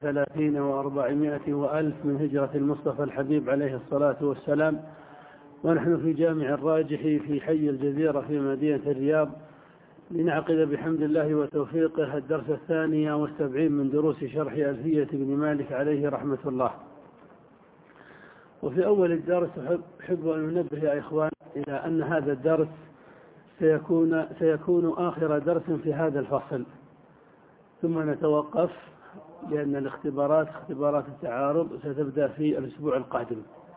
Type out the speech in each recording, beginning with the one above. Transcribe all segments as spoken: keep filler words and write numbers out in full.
ثلاثين وأربعمائة وألف من هجرة المصطفى الحبيب عليه الصلاة والسلام، ونحن في جامع الراجح في حي الجزيرة في مدينة الرياض لنعقد بحمد الله وتوفيقه الدرس الثاني والسبعين من دروس شرح ألفية بن مالك عليه رحمة الله. وفي أول الدرس أحب أن ننبه يا إخوان إلى أن هذا الدرس سيكون, سيكون آخر درس في هذا الفصل، ثم نتوقف لأن الاختبارات اختبارات التعارض ستبدأ في الأسبوع القادم،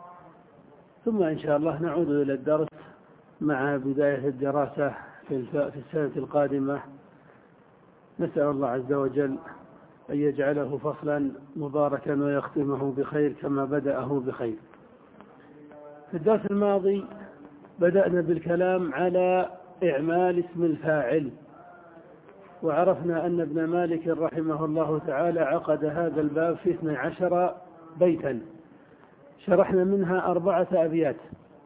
ثم إن شاء الله نعود إلى الدرس مع بداية الدراسة في السنة القادمة. نسأل الله عز وجل أن يجعله فصلا مباركا ويختمه بخير كما بدأه بخير. في الدرس الماضي بدأنا بالكلام على إعمال اسم الفاعل، وعرفنا أن ابن مالك رحمه الله تعالى عقد هذا الباب في اثني عشر بيتا، شرحنا منها أربعة أبيات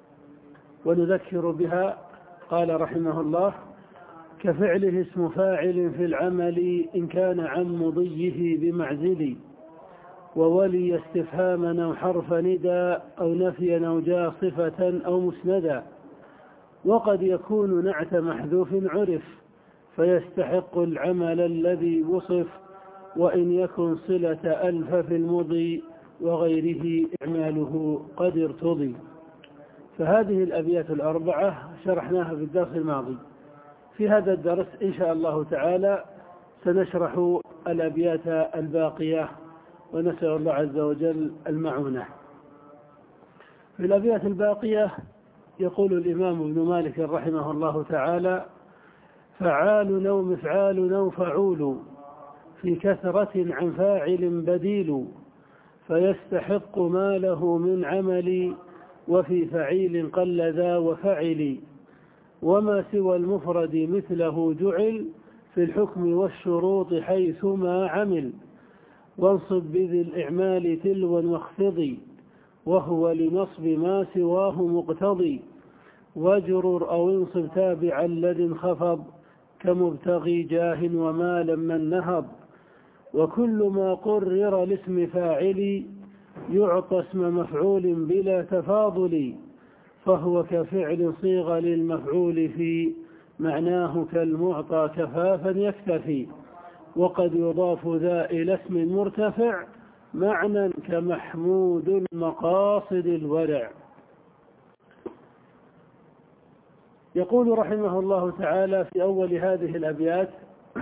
ونذكر بها. قال رحمه الله: كفعله اسم فاعل في العمل إن كان عن مضيه بمعزل، وولي استفهاما أو حرف ندى أو نفيا أو جاء صفة أو مسندا، وقد يكون نعت محذوف عرف فيستحق العمل الذي وصف، وإن يكن صلة ألف في المضي وغيره إعماله قد ارتضي. فهذه الأبيات الأربعة شرحناها في الدرس الماضي. في هذا الدرس إن شاء الله تعالى سنشرح الأبيات الباقية، ونسأل الله عز وجل المعونة. في الأبيات الباقية يقول الإمام ابن مالك رحمه الله تعالى: فعال أو مفعال أو فعول في كثرة عن فاعل بديل، فيستحق ما له من عمل وفي فعيل قل ذا وفعل، وما سوى المفرد مثله جعل في الحكم والشروط حيثما عمل، وانصب بذي الإعمال تلوا واخفضي وهو لنصب ما سواه مقتضي، واجرر أو انصب تابعا الذي انخفض كمبتغي جاه وما لما نهض، وكل ما قرر لاسم فاعل يعطى اسم مفعول بلا تفاضل، فهو كفعل صيغ للمفعول في معناه كالمعطى كفافا يكتفي، وقد يضاف ذا إلى اسم مرتفع معنى كمحمود المقاصد الورع. يقول رحمه الله تعالى في أول هذه الأبيات: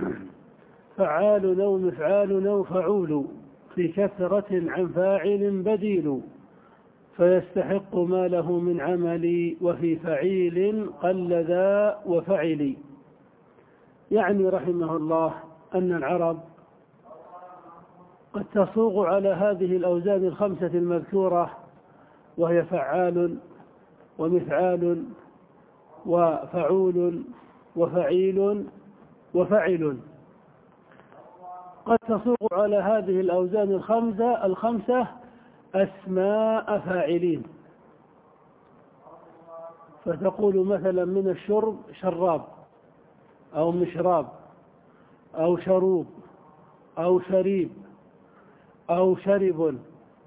فعال أو مفعال أو فعول في كثرة عن فاعل بديل، فيستحق ما له من عمل وفي فعيل قل ذا وفعل. يعني رحمه الله أن العرب قد تصوغ على هذه الأوزان الخمسة المذكورة، وهي فعال ومفعال وفعول وفعيل وفعل، قد تصوغ على هذه الأوزان الخمسة الخمسة أسماء فاعلين، فتقول مثلا من الشرب شراب أو مشراب أو شروب أو شريب أو شرب.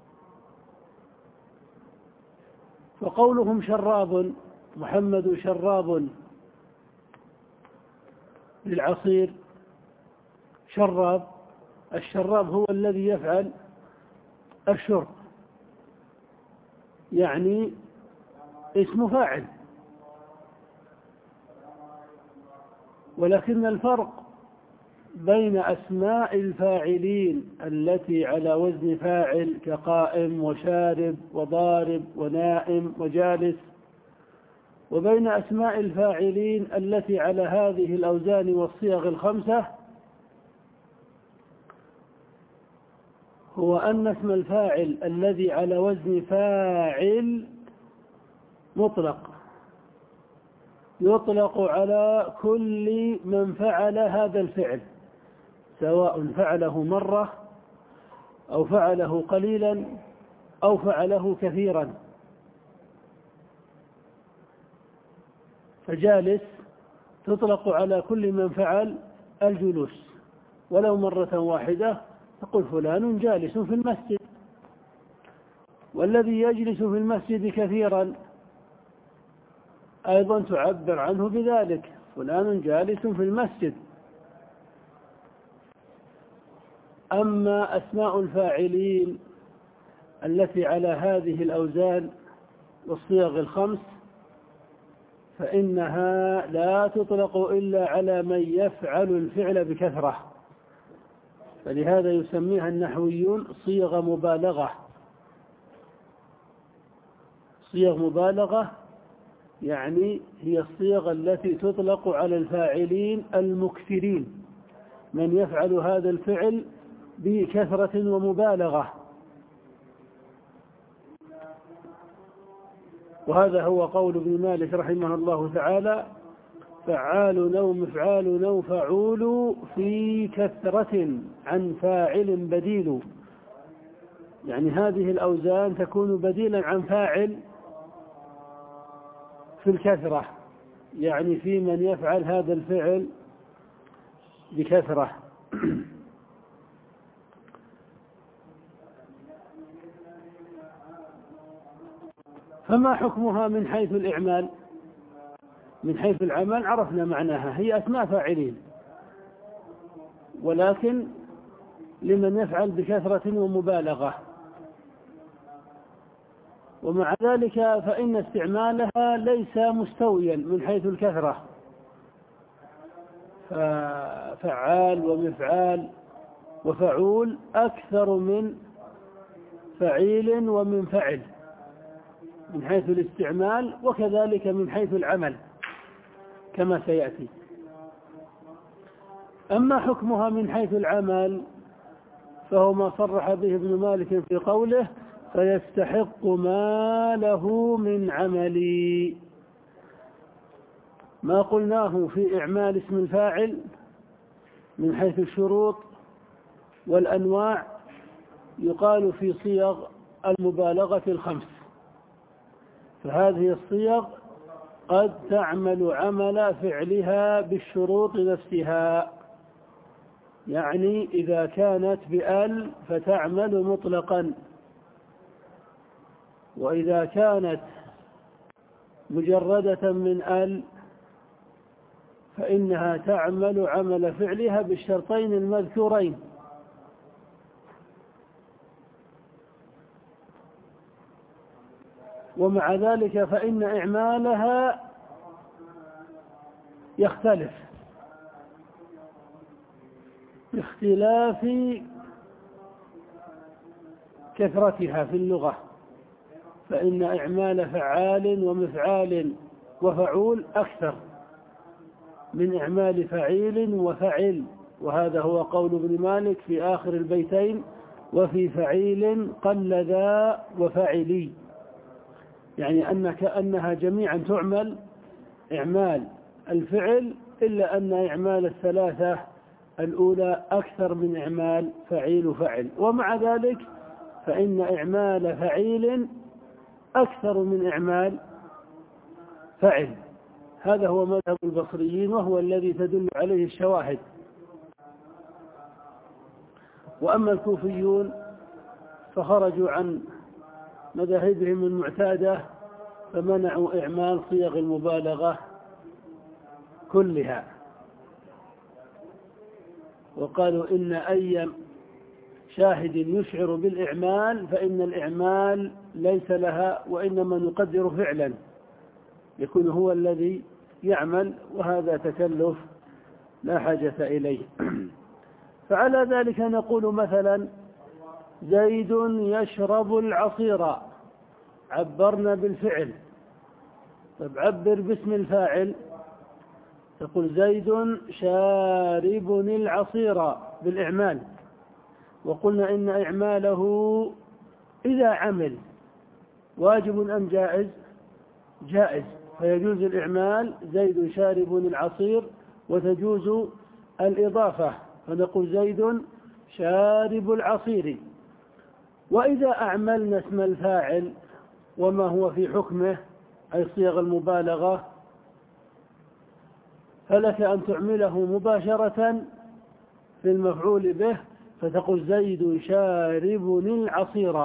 فقولهم شراب، محمد شراب للعصير شراب، الشراب هو الذي يفعل الشرب، يعني اسم فاعل. ولكن الفرق بين أسماء الفاعلين التي على وزن فاعل كقائم وشارب وضارب ونائم وجالس، وبين أسماء الفاعلين التي على هذه الأوزان والصيغ الخمسة، هو أن اسم الفاعل الذي على وزن فاعل مطلق، يطلق على كل من فعل هذا الفعل، سواء فعله مرة أو فعله قليلا أو فعله كثيرا. فجالس تطلق على كل من فعل الجلوس ولو مرة واحدة، تقول فلان جالس في المسجد، والذي يجلس في المسجد كثيرا أيضا تعبر عنه بذلك، فلان جالس في المسجد. أما أسماء الفاعلين التي على هذه الأوزان والصيغ الخمس فإنها لا تطلق إلا على من يفعل الفعل بكثرة، فلهذا يسميها النحويون صيغ مبالغة. صيغ مبالغة يعني هي الصيغ التي تطلق على الفاعلين المكثرين، من يفعل هذا الفعل بكثرة ومبالغة. وهذا هو قول ابن مالك رحمه الله تعالى: فعال أو مفعال أو فعول في كثرة عن فاعل بديل. يعني هذه الأوزان تكون بديلا عن فاعل في الكثرة، يعني في من يفعل هذا الفعل بكثرة. فما حكمها من حيث الإعمال؟ من حيث العمل عرفنا معناها، هي أسماء فاعلين، ولكن لمن يفعل بكثرة ومبالغة. ومع ذلك فإن استعمالها ليس مستويا من حيث الكثرة، ففعال ومفعال وفعول أكثر من فعيل ومن فعل من حيث الاستعمال، وكذلك من حيث العمل كما سيأتي. أما حكمها من حيث العمل فهو ما صرح به ابن مالك في قوله: فيستحق ما له من عملي. ما قلناه في إعمال اسم الفاعل من حيث الشروط والأنواع يقال في صيغ المبالغة الخمس، فهذه الصيغ قد تعمل عمل فعلها بالشروط نفسها، يعني إذا كانت بأل فتعمل مطلقا، وإذا كانت مجردة من أل فإنها تعمل عمل فعلها بالشرطين المذكورين. ومع ذلك فإن إعمالها يختلف باختلاف كثرتها في اللغة، فإن إعمال فعال ومفعال وفعول أكثر من إعمال فعيل وفعل، وهذا هو قول ابن مالك في آخر البيتين: وفي فعيل قل ذا وفعلي، يعني أن كأنها جميعا تعمل إعمال الفعل، إلا أن إعمال الثلاثة الأولى أكثر من إعمال فعيل وفعل. ومع ذلك فإن إعمال فعيل أكثر من إعمال فعل. هذا هو مذهب البصريين، وهو الذي تدل عليه الشواهد. وأما الكوفيون فخرجوا عن مذاهبهم المعتادة فمنعوا إعمال صيغ المبالغة كلها، وقالوا إن أي شاهد يشعر بالإعمال فإن الإعمال ليس لها، وإنما نقدر فعلا يكون هو الذي يعمل، وهذا تكلف لا حاجة إليه. فعلى ذلك نقول مثلا: زيد يشرب العصير، عبرنا بالفعل، طب عبر باسم الفاعل، تقول زيد شارب العصير بالإعمال. وقلنا إن إعماله إذا عمل واجب أم جائز؟ جائز، فيجوز الإعمال زيد شارب العصير، وتجوز الإضافة فنقول زيد شارب العصير. وإذا أعملنا اسم الفاعل وما هو في حكمه أي صيغ المبالغة، فلك أن تعمله مباشرة في المفعول به، فتقول زيد شارب العصير،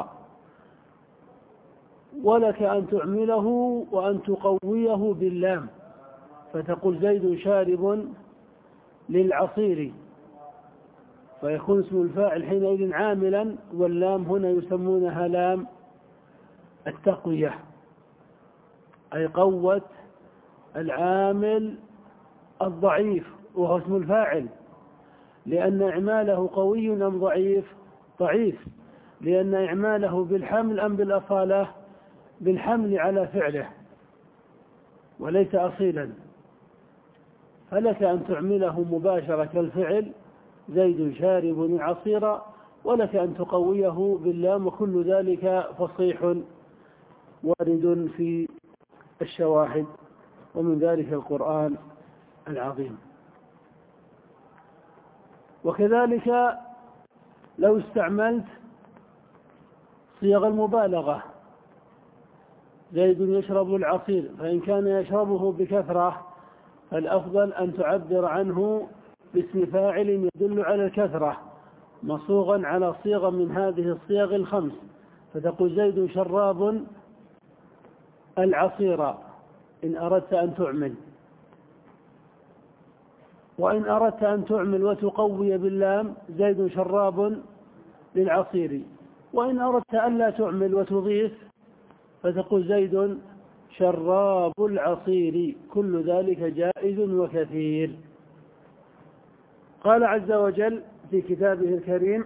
ولك أن تعمله وأن تقويه باللام، فتقول زيد شارب للعصير، فيكون اسم الفاعل حينئذ عاملا، واللام هنا يسمونها لام التقوية، أي قوت العامل الضعيف وهو اسم الفاعل، لأن إعماله قوي أم ضعيف؟ ضعيف، لأن إعماله بالحمل أم بالأصالة؟ بالحمل على فعله وليس أصيلا، فلك أن تعمله مباشرة كالفعل زيد شارب العصير، ولك أن تقويه باللام، وكل ذلك فصيح وارد في الشواهد، ومن ذلك القرآن العظيم. وكذلك لو استعملت صيغ المبالغة، زيد يشرب العصير، فإن كان يشربه بكثرة فالأفضل أن تعبر عنه باسم فاعل يدل على الكثرة مصوغا على صيغة من هذه الصيغ الخمس، فتقول زيد شراب العصير إن أردت أن تعمل. وإن أردت أن تعمل وتقوي باللام زيد شراب للعصير، وإن أردت أن لا تعمل وتضيف فتقول زيد شراب العصير، كل ذلك جائز وكثير. قال عز وجل في كتابه الكريم: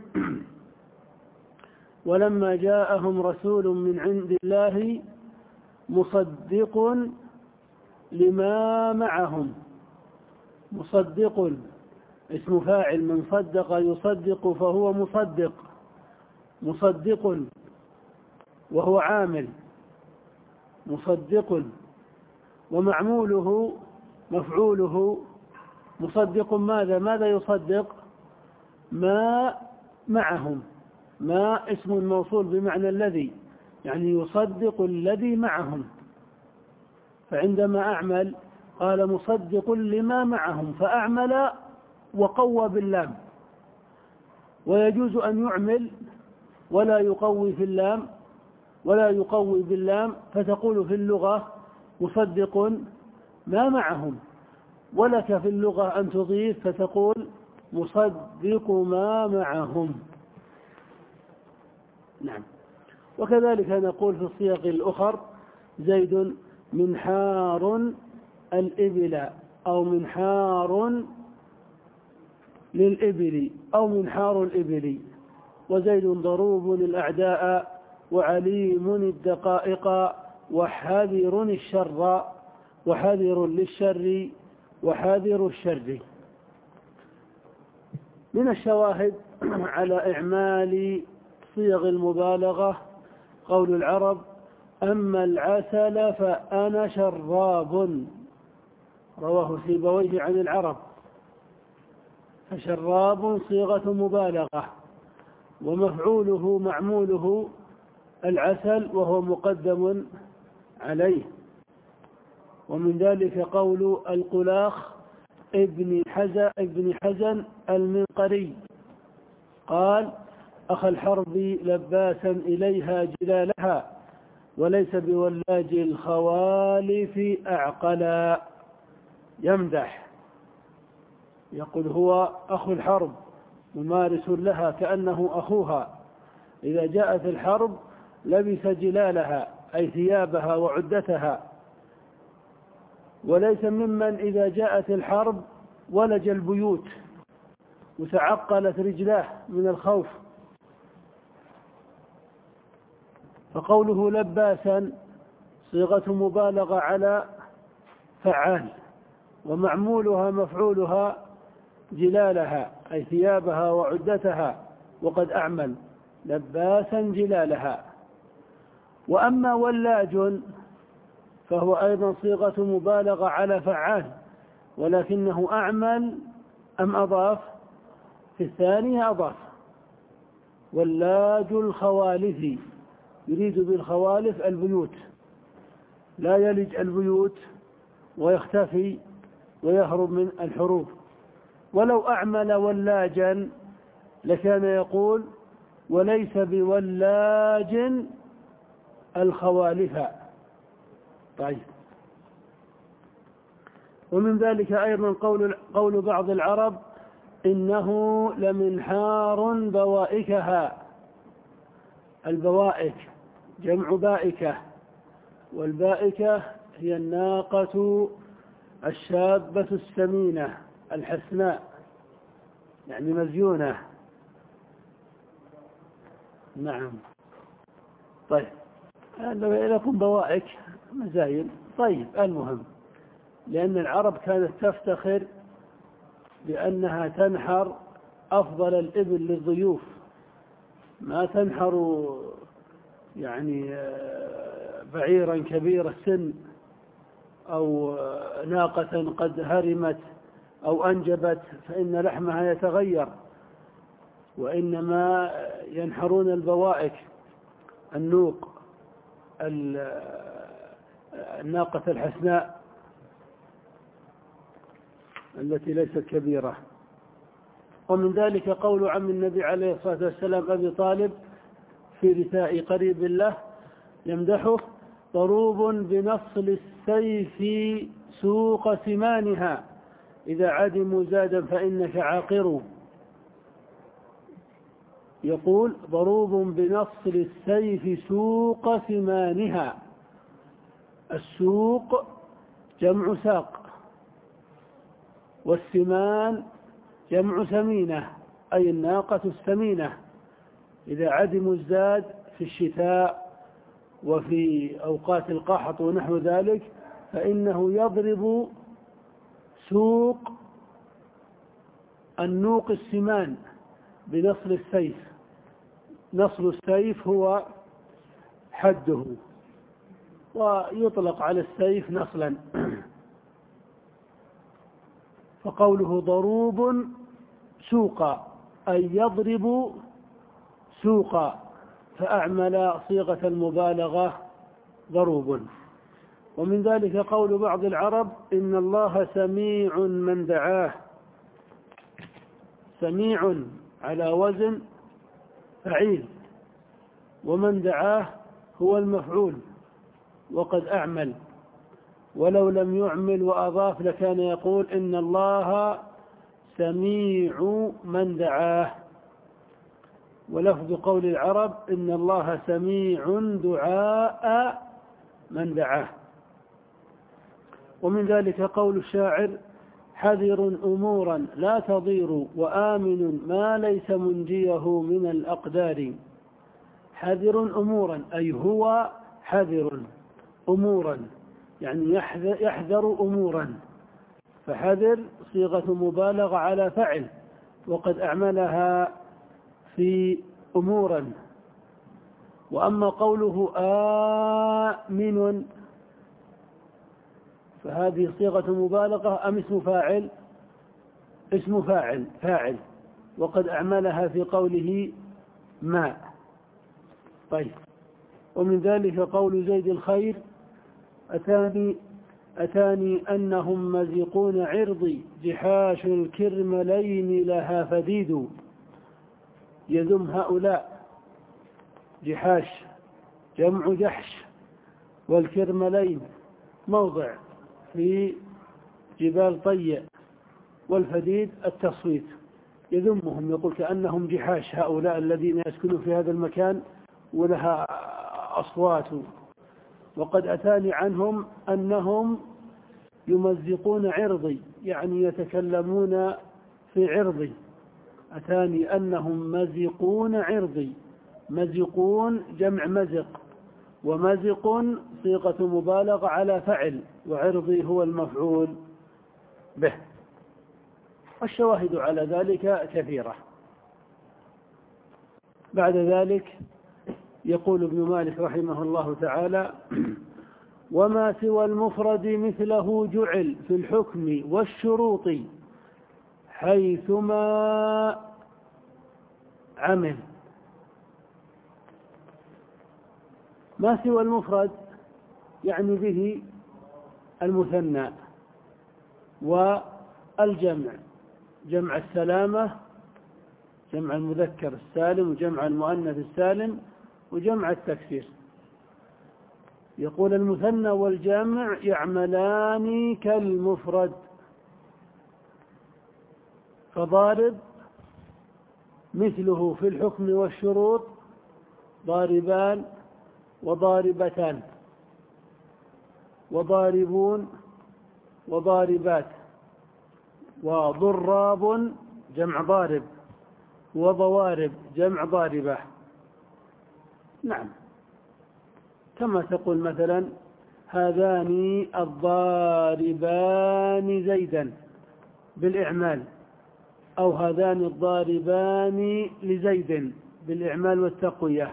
ولما جاءهم رسول من عند الله مصدق لما معهم. مصدق اسم فاعل من صدق يصدق فهو مصدق، مصدق وهو عامل مصدق، ومعموله مفعوله مصدق. ماذا ماذا يصدق؟ ما معهم. ما اسم موصول بمعنى الذي، يعني يصدق الذي معهم. فعندما أعمل قال مصدق لما معهم، فأعمل وقوى باللام، ويجوز أن يعمل ولا يقوي في اللام ولا يقوي باللام، فتقول في اللغة مصدق ما معهم، ولك في اللغة أن تضيف فتقول مصدق ما معهم. نعم. وكذلك نقول في الصيغ الأخر زيد منحار الإبل، أو منحار للإبل، أو منحار الإبل. وزيد ضروب الأعداء، وعليم الدقائق، وحذر الشر، وحذر للشر، وحذر الشر. من الشواهد على إعمال صيغ المبالغة قول العرب: أما العسل فأنا شراب، رواه سيبويه عن العرب. فشراب صيغة مبالغة، ومفعوله معموله العسل وهو مقدم عليه. ومن ذلك قول القلاخ ابن حزن, ابن حزن المنقري قال: أخ الحرب لباسا إليها جلالها، وليس بولاج الخوالف أعقلا. يمدح، يقول هو أخو الحرب ممارس لها كأنه أخوها، إذا جاءت الحرب لبس جلالها أي ثيابها وعدتها، وليس ممن إذا جاءت الحرب ولج البيوت وتعقلت رجلاه من الخوف. فقوله لباسا صيغة مبالغة على فعال، ومعمولها مفعولها جلالها أي ثيابها وعدتها، وقد أعمل لباسا جلالها. وأما ولاج فهو أيضا صيغة مبالغة على فعال، ولكنه أعمل أم أضاف؟ في الثانية أضاف. ولاج الخوالف يريد بالخوالف البيوت، لا يلج البيوت ويختفي ويهرب من الحروب. ولو أعمل ولاجا لكان يقول وليس بولاج الخوالف. طيب. ومن ذلك أيضا قول, قول بعض العرب إنه لمنحار بوائكها. البوائك جمع بائكة، والبائكة هي الناقة الشابة السمينة الحسناء، يعني مزيونة. نعم. طيب، لو لكم بوائك مزاين. طيب، المهم لأن العرب كانت تفتخر بأنها تنحر أفضل الإبل للضيوف، ما تنحر يعني بعيرا كبير السن أو ناقة قد هرمت أو أنجبت فإن لحمها يتغير، وإنما ينحرون البوائك، النوق، الناقة الحسناء التي ليست كبيرة. ومن ذلك قول عم النبي عليه الصلاة والسلام أبي طالب في رثاء قريب له يمدحه: ضروب بنصل السيف سوق سمانها، إذا عدموا زادا فإنك عاقر. يقول: ضروب بنصل السيف سوق سمانها. السوق جمع ساق، والسمان جمع سمينة، أي الناقة السمينة. إذا عدموا الزاد في الشتاء وفي أوقات القحط ونحو ذلك فإنه يضرب سوق النوق السمان بنصل السيف. نصل السيف هو حده، ويطلق على السيف نصلا. فقوله ضروب سوقا أي يضرب سوقا، فأعمل صيغة المبالغة ضروب. ومن ذلك قول بعض العرب: إن الله سميع من دعاه. سميع على وزن فعيل، ومن دعاه هو المفعول وقد أعمل، ولو لم يعمل وأضاف لكان يقول إن الله سميع من دعاه. ولفظ قول العرب: إن الله سميع دعاء من دعاه. ومن ذلك قول الشاعر: حذر أمورا لا تضير، وآمن ما ليس منجيه من الأقدار. حذر أمورا أي هو حذر أمورا، يعني يحذر أمورا، فحذر صيغة مبالغة على فعل وقد أعملها في أمورا. وأما قوله آمن فهذه صيغة مبالغة أم اسم فاعل؟ اسم فاعل فاعل وقد أعملها في قوله ما. طيب. ومن ذلك قول زيد الخير: أتاني أتاني أنهم مزقون عرضي، جحاش الكرملين لها فديد. يذم هؤلاء. جحاش جمع جحش، والكرملين موضع في جبال طيء، والفديد التصويت. يذمهم، يقول كأنهم جحاش هؤلاء الذين يسكنون في هذا المكان ولها أصوات. وقد أتاني عنهم أنهم يمزقون عرضي، يعني يتكلمون في عرضي. أتاني أنهم مزقون عرضي. مزقون جمع مزق، ومزق صيغة مبالغة على فعل، وعرضي هو المفعول به. والشواهد على ذلك كثيرة. بعد ذلك يقول ابن مالك رحمه الله تعالى: وما سوى المفرد مثله جعل في الحكم والشروط حيثما عمل. ما سوى المفرد يعني به المثنى والجمع، جمع السلامة جمع المذكر السالم وجمع المؤنث السالم وجمع التكسير. يقول المثنى والجمع يعملان كالمفرد، فضارب مثله في الحكم والشروط ضاربان وضاربتان وضاربون وضاربات وضراب جمع ضارب وضوارب جمع ضاربة. نعم، كما تقول مثلا هذان الضاربان زيدا بالإعمال، أو هذان الضاربان لزيد بالإعمال والتقوية.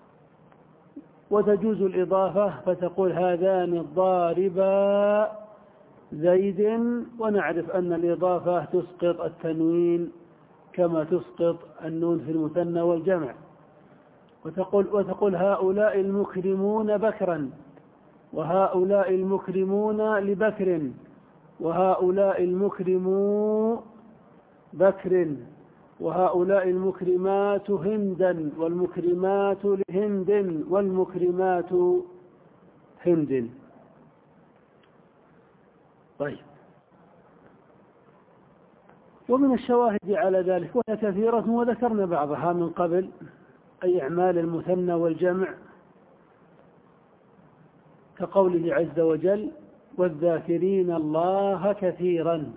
وتجوز الإضافة فتقول هذان الضاربا زيد، ونعرف أن الإضافة تسقط التنوين كما تسقط النون في المثنى والجمع. وتقول, وتقول هؤلاء المكرمون بكرا، وهؤلاء المكرمون لبكر، وهؤلاء المكرمو بكر، وهؤلاء المكرمات هندا، والمكرمات لهند، والمكرمات هند. طيب، ومن الشواهد على ذلك وهي كثيرة وذكرنا بعضها من قبل، أي أعمال المثنى والجمع، كقوله عز وجل والذاكرين الله كثيرا.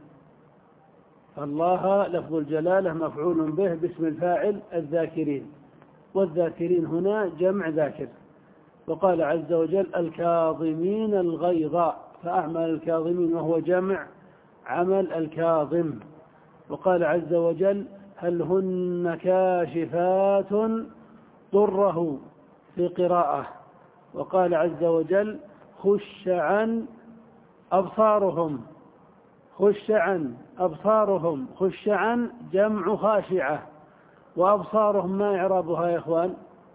الله لفظ الجلالة مفعول به باسم الفاعل الذاكرين، والذاكرين هنا جمع ذاكر. وقال عز وجل الكاظمين الغيظ، فأعمل الكاظمين وهو جمع عمل الكاظم. وقال عز وجل هل هن كاشفات ضره في قراءة. وقال عز وجل خش عن أبصارهم، خش عن أبصارهم، خش عن جمع خاشعة، وأبصارهم ما إعرابها يا إخوان؟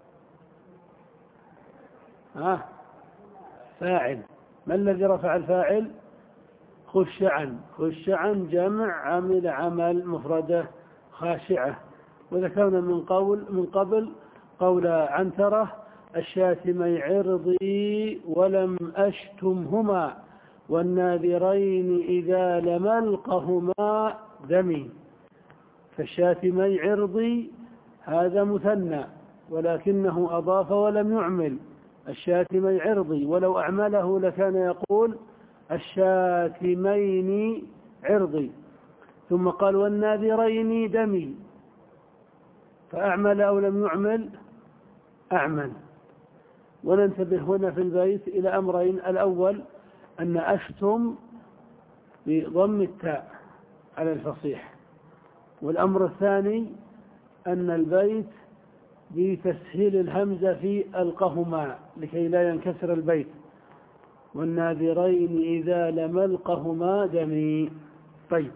ها فاعل. ما الذي رفع الفاعل؟ خش عن، خش عن جمع عمل عمل مفردة خاشعة. وذكرنا من قول من قبل قول عنترة الشاتمي عرضي ولم أشتمهما، والناذرين إذا لم ألقهما دمي. فالشاتمي عرضي هذا مثنى ولكنه أضاف ولم يعمل، الشاتمي عرضي، ولو أعمله لكان يقول الشاتمين عرضي. ثم قال والناذرين دمي، فأعمل أو لم يعمل؟ أعمل. وننتبه هنا في البيت إلى أمرين: الأول أن أشتم بضم التاء على الفصيح، والأمر الثاني أن البيت بتسهيل الهمزة في ألقهما لكي لا ينكسر البيت، والناذرين إذا لم ألقهما دمي. طيب،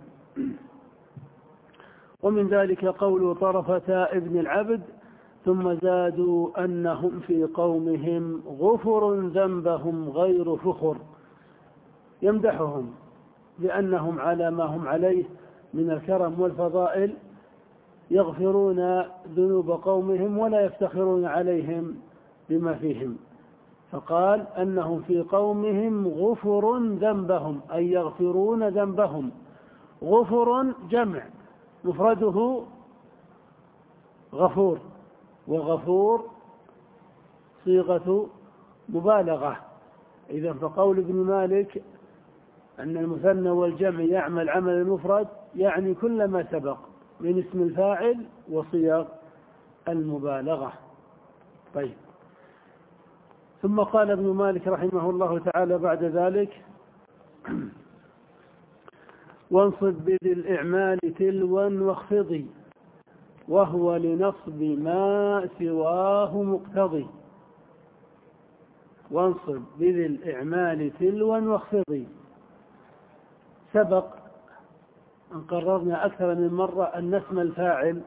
ومن ذلك قول طرفة ابن العبد ثم زادوا أنهم في قومهم غفر ذنبهم غير فخر، يمدحهم لأنهم على ما هم عليه من الكرم والفضائل، يغفرون ذنوب قومهم ولا يفتخرون عليهم بما فيهم. فقال أنهم في قومهم غفر ذنبهم، أي يغفرون ذنبهم. غفر جمع مفرده غفور، وغفور صيغة مبالغة. إذا فقول ابن مالك أن المثنى والجمع يعمل عمل المفرد يعني كل ما سبق من اسم الفاعل وصيغ المبالغة. طيب، ثم قال ابن مالك رحمه الله تعالى بعد ذلك وانصب بذي الإعمال تلوا واخفضي، وهو لنصب ما سواه مقتضي. وانصب بذي الإعمال تلوا واخفضي، سبق أن قررنا أكثر من مرة أن اسم الفاعل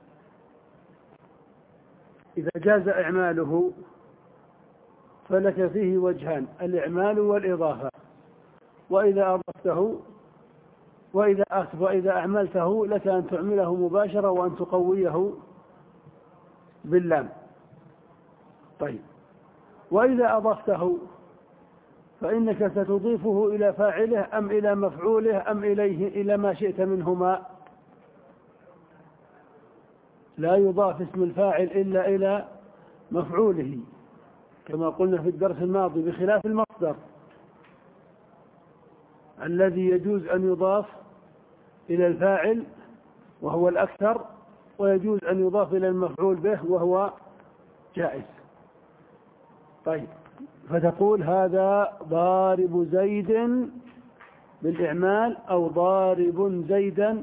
إذا جاز إعماله فلك فيه وجهان: الإعمال والإضافة. وإذا أضفته وإذا وإذا أعملته لك أن تعمله مباشرة وأن تقويه باللام. طيب، وإذا أضفته فإنك ستضيفه إلى فاعله أم إلى مفعوله أم إليه إلى ما شئت منهما. لا يضاف اسم الفاعل إلا إلى مفعوله كما قلنا في الدرس الماضي، بخلاف المصدر الذي يجوز أن يضاف إلى الفاعل وهو الأكثر، ويجوز أن يضاف إلى المفعول به وهو جائز. طيب، فتقول هذا ضارب زيد بالإعمال أو ضارب زيدا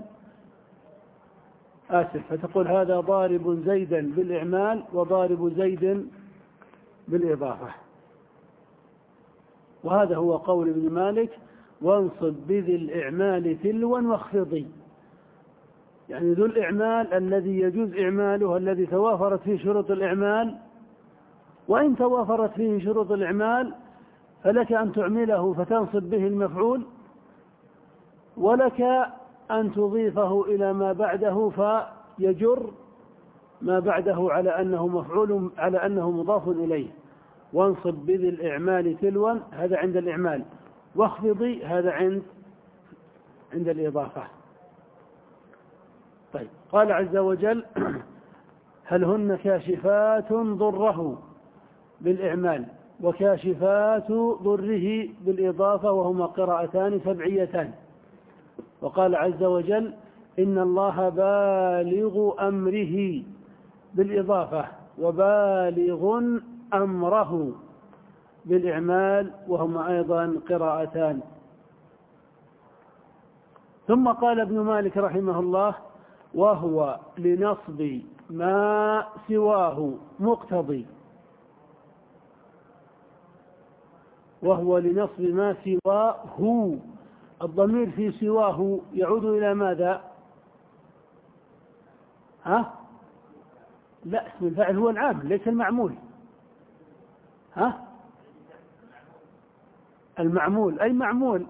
آسف فتقول هذا ضارب زيدا بالإعمال وضارب زيد بالإضافة. وهذا هو قول ابن مالك: وانصب بذي الإعمال تلوا واخفضي. يعني ذو الإعمال الذي يجوز إعماله، الذي توافرت فيه شروط الإعمال، وإن توافرت فيه شروط الإعمال فلك أن تعمله فتنصب به المفعول، ولك أن تضيفه إلى ما بعده فيجر ما بعده على أنه مفعول، على أنه مضاف إليه. وانصب بذي الإعمال تلوا، هذا عند الإعمال، واخفضي هذا عند عند الإضافة. طيب، قال عز وجل: هل هن كاشفات ضره بالإعمال وكاشفات ضره بالإضافة، وهما قراءتان سبعيتان. وقال عز وجل: إن الله بالغ أمره بالإضافة، وبالغ أمره بالإعمال، وهما أيضا قراءتان. ثم قال ابن مالك رحمه الله: وهو لنصب ما سواه مقتضي. وهو لنصب ما سواه، الضمير في سواه يعود إلى ماذا؟ ها؟ لا، اسم الفاعل هو العامل ليس المعمول. ها؟ المعمول أي معمول.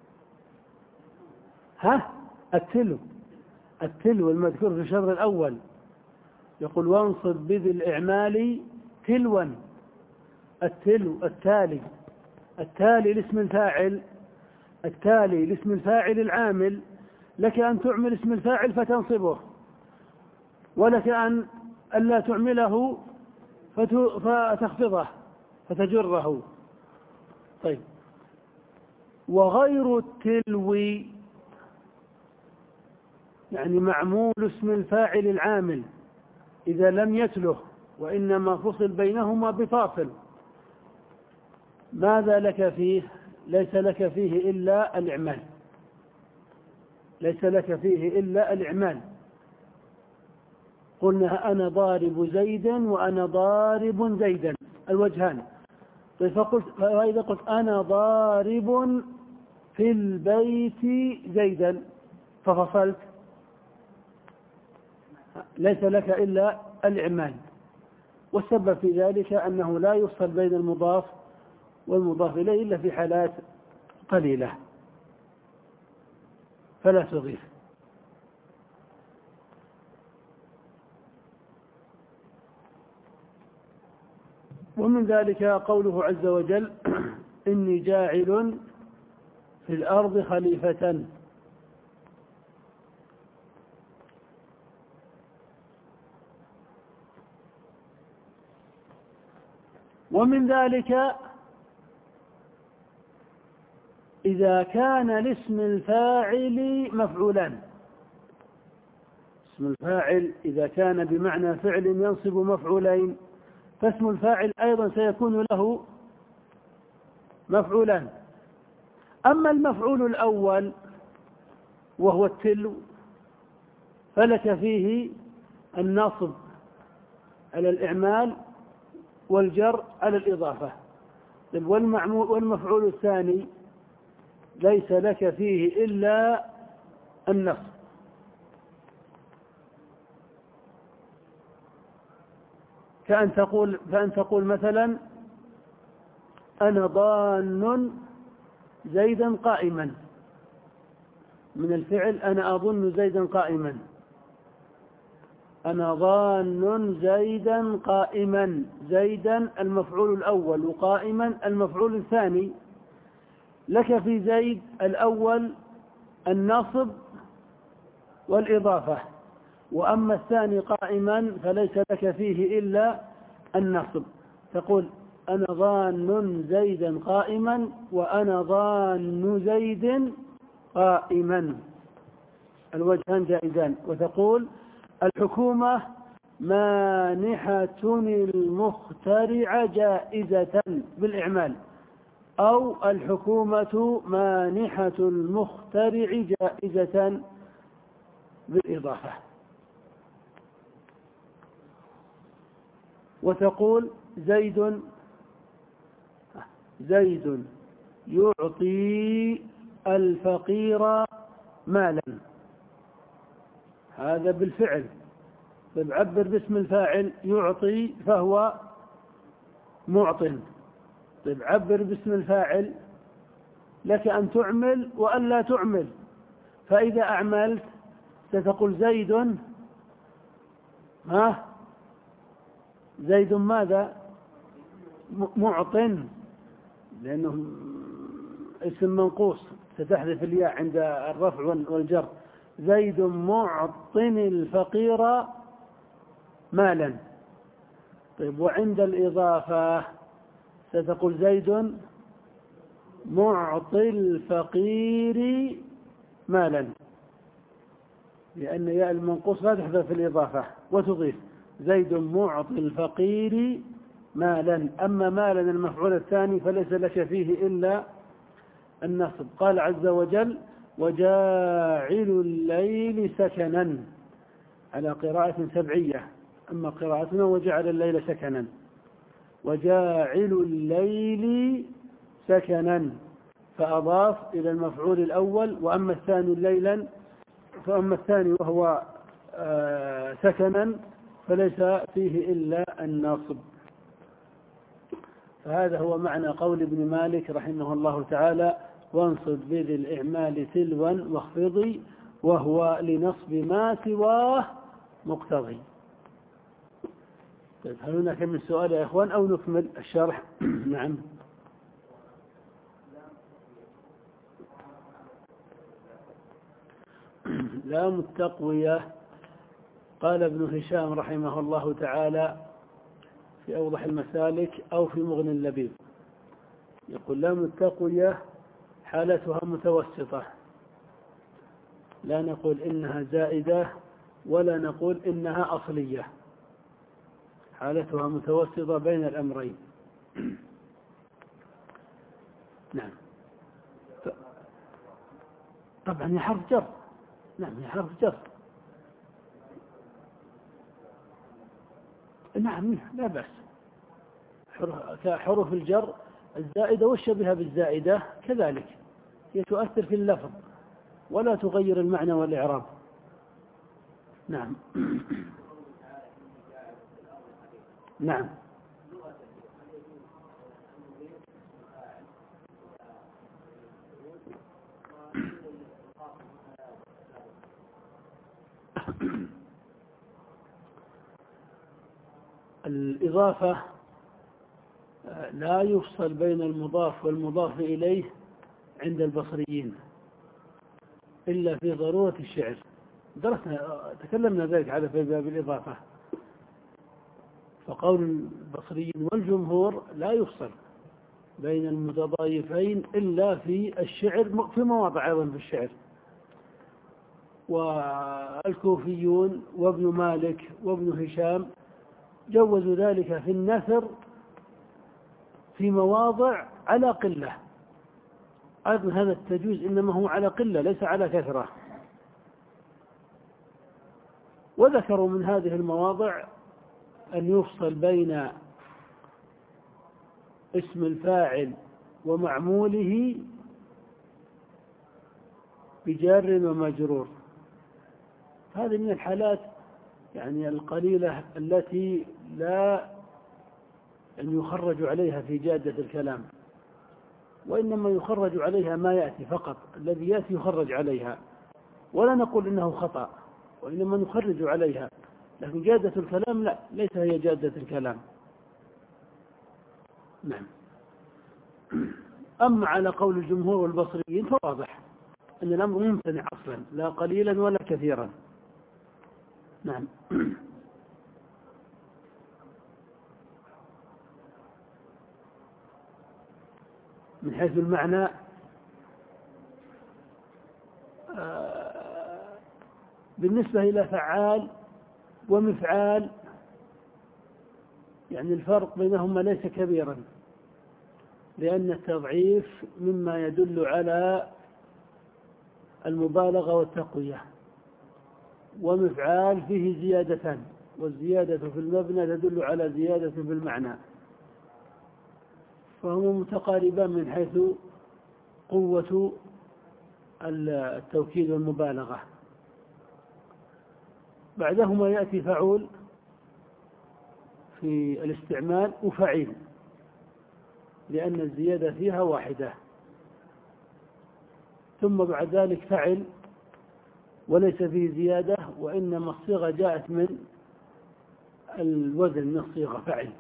ها؟ التلو التلو المذكور في الشطر الأول، يقول: وانصب بذي الإعمال تلوا. التلو التالي، التالي لاسم الفاعل، التالي لاسم الفاعل العامل، لك أن تعمل اسم الفاعل فتنصبه، ولك أن ألا تعمله فتخفضه فتجره. طيب، وغير التلو يعني معمول اسم الفاعل العامل إذا لم يتله وإنما فصل بينهما بفاصل، ماذا لك فيه؟ ليس لك فيه إلا الإعمال، ليس لك فيه إلا الإعمال. قلنا أنا ضارب زيدا وأنا ضارب زيدا، الوجهان. طيب، فقلت فإذا قلت أنا ضارب في البيت زيدا ففصلت، ليس لك إلا الإعمال. والسبب في ذلك أنه لا يفصل بين المضاف والمضاف إليه إلا في حالات قليلة، فلا تضيف. ومن ذلك قوله عز وجل: إني جاعل في الأرض خليفة. ومن ذلك إذا كان لاسم الفاعل مفعولان. اسم الفاعل إذا كان بمعنى فعل ينصب مفعولين، فاسم الفاعل أيضا سيكون له مفعولان. أما المفعول الأول وهو التلو فلك فيه النصب على الإعمال والجر على الإضافة. والمفعول الثاني ليس لك فيه إلا النصب. كأن تقول كأن تقول مثلا: أنا ضان زيدا قائما. من الفعل أنا أظن زيدا قائما، أنا ظان زيدا قائما، زيدا المفعول الأول وقائما المفعول الثاني. لك في زيد الأول النصب والإضافة، وأما الثاني قائما فليس لك فيه إلا النصب. تقول أنا ظان زيدا قائما وأنا ظان زيد قائما، الوجهان جائزان. وتقول الحكومة مانحة المخترع جائزة بالإعمال، أو الحكومة مانحة المخترع جائزة بالإضافة. وتقول زيد زيد يعطي الفقير مالا، هذا بالفعل. طيب عبر باسم الفاعل يعطي فهو معط. طيب عبر باسم الفاعل لك أن تعمل وأن لا تعمل، فإذا أعملت ستقول زيد ها زيد ماذا؟ معط، لأنه اسم منقوص ستحذف الياء عند الرفع والجر. زيد معط الفقير مالا. طيب وعند الإضافة ستقول زيد معطي الفقير مالا، لأن ياء المنقوص لا تحذف في الإضافة وتضيف زيد معطي الفقير مالا. أما مالا المفعول الثاني فليس لك فيه إلا النصب. قال عز وجل وجاعل الليل سكنا على قراءة سبعية، أما قراءتنا وجعل الليل سكنا، وجاعل الليل سكنا، فأضاف إلى المفعول الأول. وأما الثاني ليلا فأما الثاني وهو آه سكنا فليس فيه إلا النصب. فهذا هو معنى قول ابن مالك رحمه الله تعالى وانصب بذي الإعمال تلوا واخفضي، وهو لنصب ما سواه مقتضي. طيب هل هناك من سؤال يا إخوان أو نكمل الشرح؟ نعم. لام التقوية قال ابن هشام رحمه الله تعالى في أوضح المسالك أو في مغني اللبيب، يقول لام التقوية حالتها متوسطة، لا نقول إنها زائدة ولا نقول إنها أصلية، حالتها متوسطة بين الأمرين. نعم طبعا هي حرف جر. نعم هي حرف جر. نعم لا بأس، كحروف الجر الزائدة والشبيهة بالزائدة كذلك هي تؤثر في اللفظ ولا تغير المعنى والإعراب. نعم. نعم الإضافة لا يفصل بين المضاف والمضاف إليه عند البصريين إلا في ضرورة الشعر. درسنا تكلمنا ذلك على في باب الإضافة، فقول البصريين والجمهور لا يفصل بين المتضايفين إلا في الشعر، في مواضع أيضا في الشعر. والكوفيون وابن مالك وابن هشام جوزوا ذلك في النثر في مواضع على قلة، أيضا هذا التجويز إنما هو على قلة ليس على كثرة. وذكروا من هذه المواضع أن يفصل بين اسم الفاعل ومعموله بجار ومجرور. هذه من الحالات يعني القليلة التي لا أن يخرج عليها في جادة الكلام، وإنما يخرج عليها ما يأتي فقط، الذي يأتي يخرج عليها. ولا نقول إنه خطأ، وإنما نخرج عليها، لكن جادة الكلام لا، ليس هي جادة الكلام. نعم. أما على قول الجمهور والبصريين فواضح أن الأمر ممتنع أصلا، لا قليلا ولا كثيرا. نعم. من حيث المعنى بالنسبة إلى فعال ومفعال يعني الفرق بينهما ليس كبيرا، لأن التضعيف مما يدل على المبالغة والتقوية، ومفعال فيه زيادتان، والزيادة في المبنى تدل على زيادة في المعنى، فهما متقاربان من حيث قوة التوكيد والمبالغة. بعدهما يأتي فعول في الاستعمال وفعيل، لأن الزيادة فيها واحدة، ثم بعد ذلك فعل وليس فيه زيادة، وإنما الصيغة جاءت من الوزن من الصيغة فعل،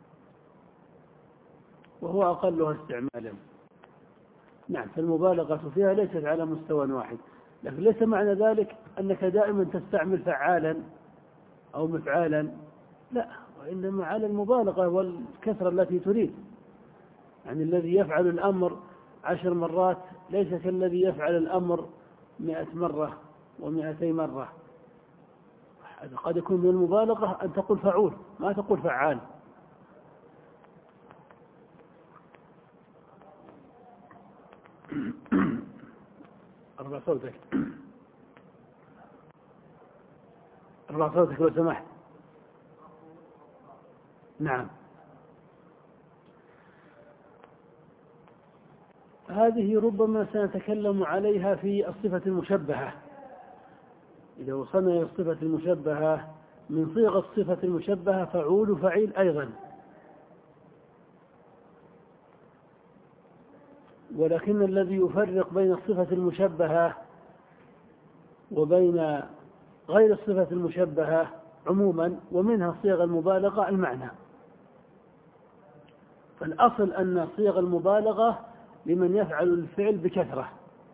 وهو أقلها استعمالا. نعم، فالمبالغة فيها ليست على مستوى واحد، لكن ليس معنى ذلك أنك دائما تستعمل فعالا أو مفعالا، لا، وإنما على المبالغة والكثرة التي تريد. يعني الذي يفعل الأمر عشر مرات ليس كالذي يفعل الأمر مئة مرة ومئتي مرة. قد يكون من المبالغة أن تقول فعول، ما تقول فعال. ارفع صوتك، ارفع صوتك لو سمحت. نعم. هذه ربما سنتكلم عليها في الصفة المشبهة، إذا وصلنا إلى الصفة المشبهة. من صيغ الصفة المشبهة فعول وفعيل أيضا، ولكن الذي يفرق بين الصفة المشبهة وبين غير الصفة المشبهة عموما ومنها صيغ المبالغة المعنى. فالأصل أن صيغ المبالغة لمن يفعل الفعل بكثرة،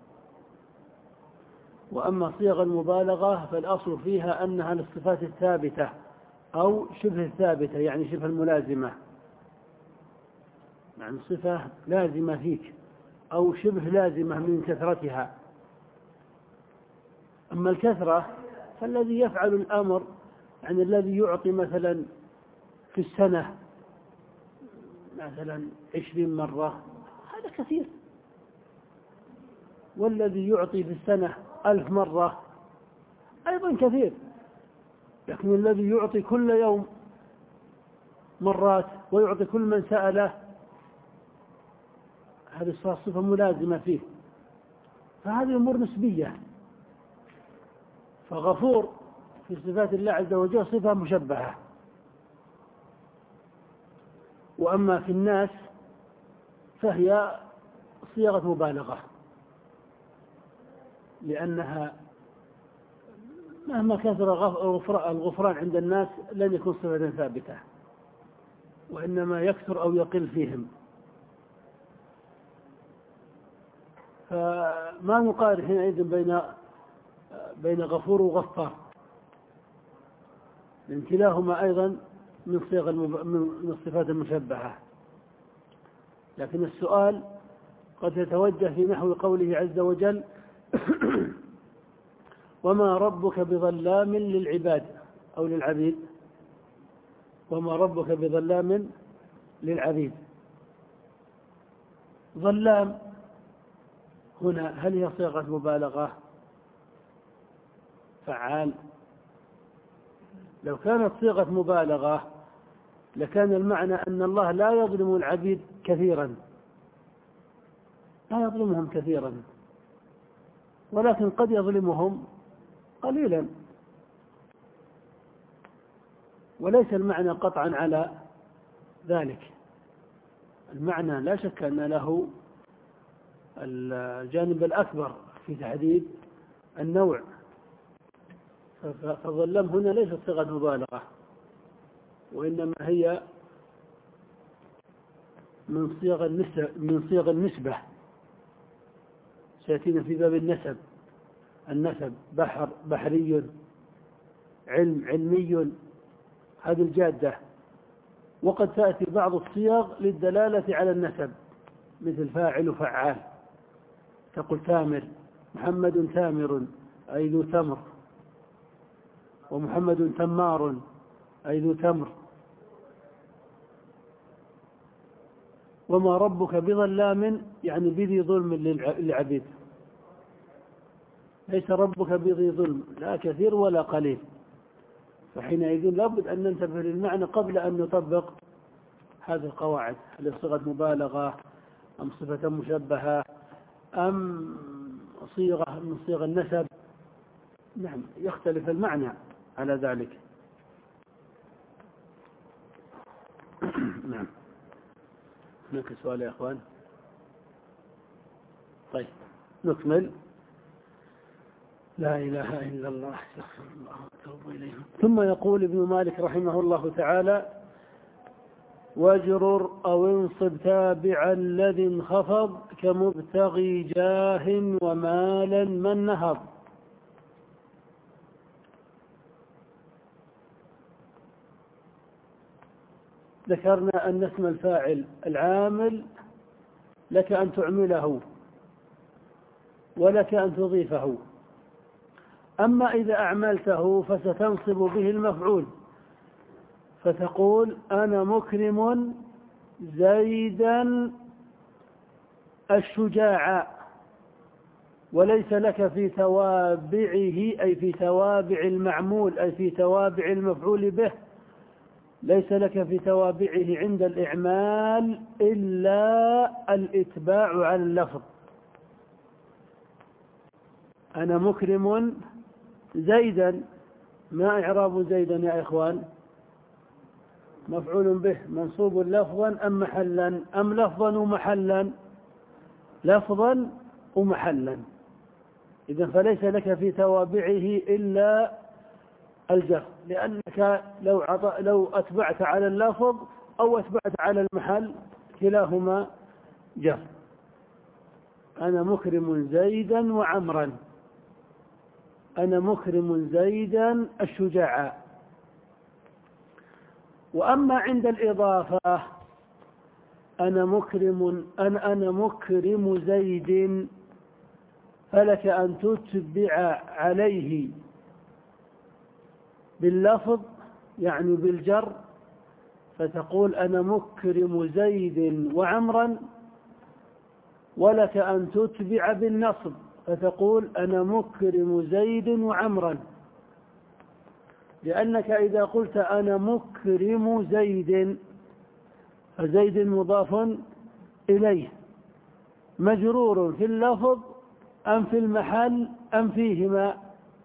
وأما صيغ المبالغة فالأصل فيها أنها للصفات الثابتة أو شبه الثابتة، يعني شبه الملازمة، يعني صفة لازمة فيك أو شبه لازمة من كثرتها. أما الكثرة فالذي يفعل الأمر، يعني الذي يعطي مثلا في السنة مثلا عشرين مرة، هذا كثير، والذي يعطي في السنة ألف مرة أيضا كثير. لكن الذي يعطي كل يوم مرات ويعطي كل من سأله، هذه صفة ملازمة فيه، فهذه أمور نسبية. فغفور في صفات الله عز وجل صفة مشبهة، وأما في الناس فهي صيغة مبالغة، لأنها مهما كثر الغفران عند الناس لن يكون صفة ثابتة، وإنما يكثر أو يقل فيهم. فما نقارن حينئذ بين بين غفور وغفار، لأن كلاهما أيضا من صيغ من الصفات المشبهة. لكن السؤال قد يتوجه في نحو قوله عز وجل وما ربك بظلام للعباد أو للعبيد، وما ربك بظلام للعبيد. ظلام هنا هل هي صيغة مبالغة فعال؟ لو كانت صيغة مبالغة لكان المعنى أن الله لا يظلم العبيد كثيرا، لا يظلمهم كثيرا، ولكن قد يظلمهم قليلا، وليس المعنى قطعا على ذلك. المعنى لا شك أن له الجانب الأكبر في تحديد النوع، فالظلام هنا ليست صيغة مبالغة، وإنما هي من صيغ النسبة من صيغ النسبة سيأتينا في باب النسب. النسب بحر بحري، علم علمي، هذه الجادة. وقد تأتي بعض الصيغ للدلالة على النسب مثل فاعل وفعال، تقول تامر، محمد تامر أي ذو تمر، ومحمد تمار أي ذو تمر. وما ربك بظلام يعني بذي ظلم للعبيد، ليس ربك بذي ظلم لا كثير ولا قليل. فحينئذ لابد أن ننتبه للمعنى قبل أن نطبق هذه القواعد، هل صيغة مبالغة أم صفة مشبهة أم صيغة من صيغ النسب. نعم، يختلف المعنى على ذلك. نعم. هناك سؤال يا أخوان؟ طيب نكمل. لا إله إلا الله، استغفر الله وأتوب إليه. ثم يقول ابن مالك رحمه الله تعالى: واجرر أو انصب تابعا الذي انخفض كمبتغي جاه ومالا من نهض. ذكرنا أن اسم الفاعل العامل لك أن تعمله ولك أن تضيفه، أما إذا أعملته فستنصب به المفعول، فتقول أنا مكرم زيدا الشجاع، وليس لك في توابعه أي في توابع المعمول أي في توابع المفعول به، ليس لك في توابعه عند الإعمال إلا الإتباع على اللفظ. أنا مكرم زيدا، ما إعراب زيدا يا إخوان؟ مفعول به منصوب لفظا أم محلا أم لفظا ومحلا؟ لفظا ومحلا. إذن فليس لك في توابعه إلا الجر، لأنك لو عط... لو أتبعت على اللفظ أو أتبعت على المحل كلاهما جر. أنا مكرم زيدا وعمرا، أنا مكرم زيدا الشجاع. وأما عند الإضافة أنا مكرم أنا أنا مكرم زيد، فلك أن تتبع عليه باللفظ يعني بالجر، فتقول أنا مكرم زيد وعمرا، ولك أن تتبع بالنصب فتقول أنا مكرم زيد وعمرا، لأنك إذا قلت أنا مكرم زيد فزيد مضاف إليه مجرور في اللفظ أم في المحل أم فيهما؟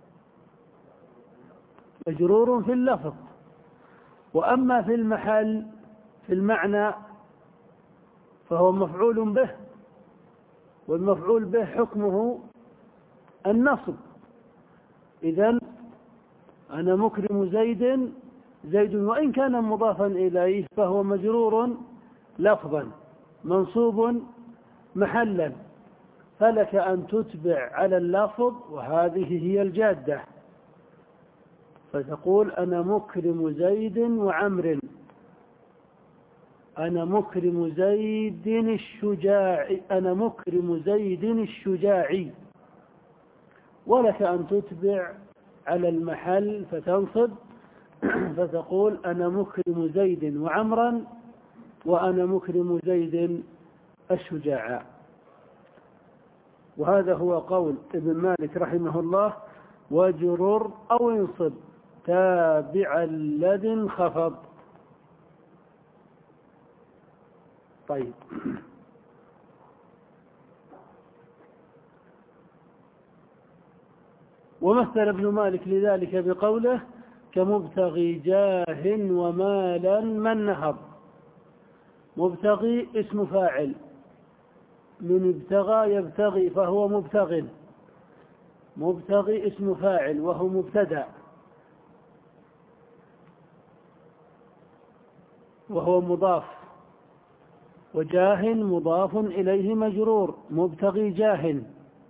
مجرور في اللفظ. وأما في المحل في المعنى فهو مفعول به، والمفعول به حكمه النصب. إذن أنا مكرم زيد زيد وإن كان مضافا إليه فهو مجرور لفظا منصوب محلا، فلك أن تتبع على اللفظ، وهذه هي الجادة، فتقول أنا مكرم زيد وعمر، أنا مكرم زيد الشجاع أنا مكرم زيد الشجاعي، ولك أن تتبع على المحل فتنصب فتقول أنا مكرم زيد وعمرا وأنا مكرم زيد الشجاع. وهذا هو قول ابن مالك رحمه الله: واجرر أو انصب تابع الذي انخفض. طيب، ومثل ابن مالك لذلك بقوله: كمبتغي جاه ومالا من نهض. مبتغي اسم فاعل من ابتغى يبتغي فهو مبتغ، مبتغي اسم فاعل وهو مبتدأ، وهو مضاف، وجاه مضاف إليه مجرور، مبتغي جاه.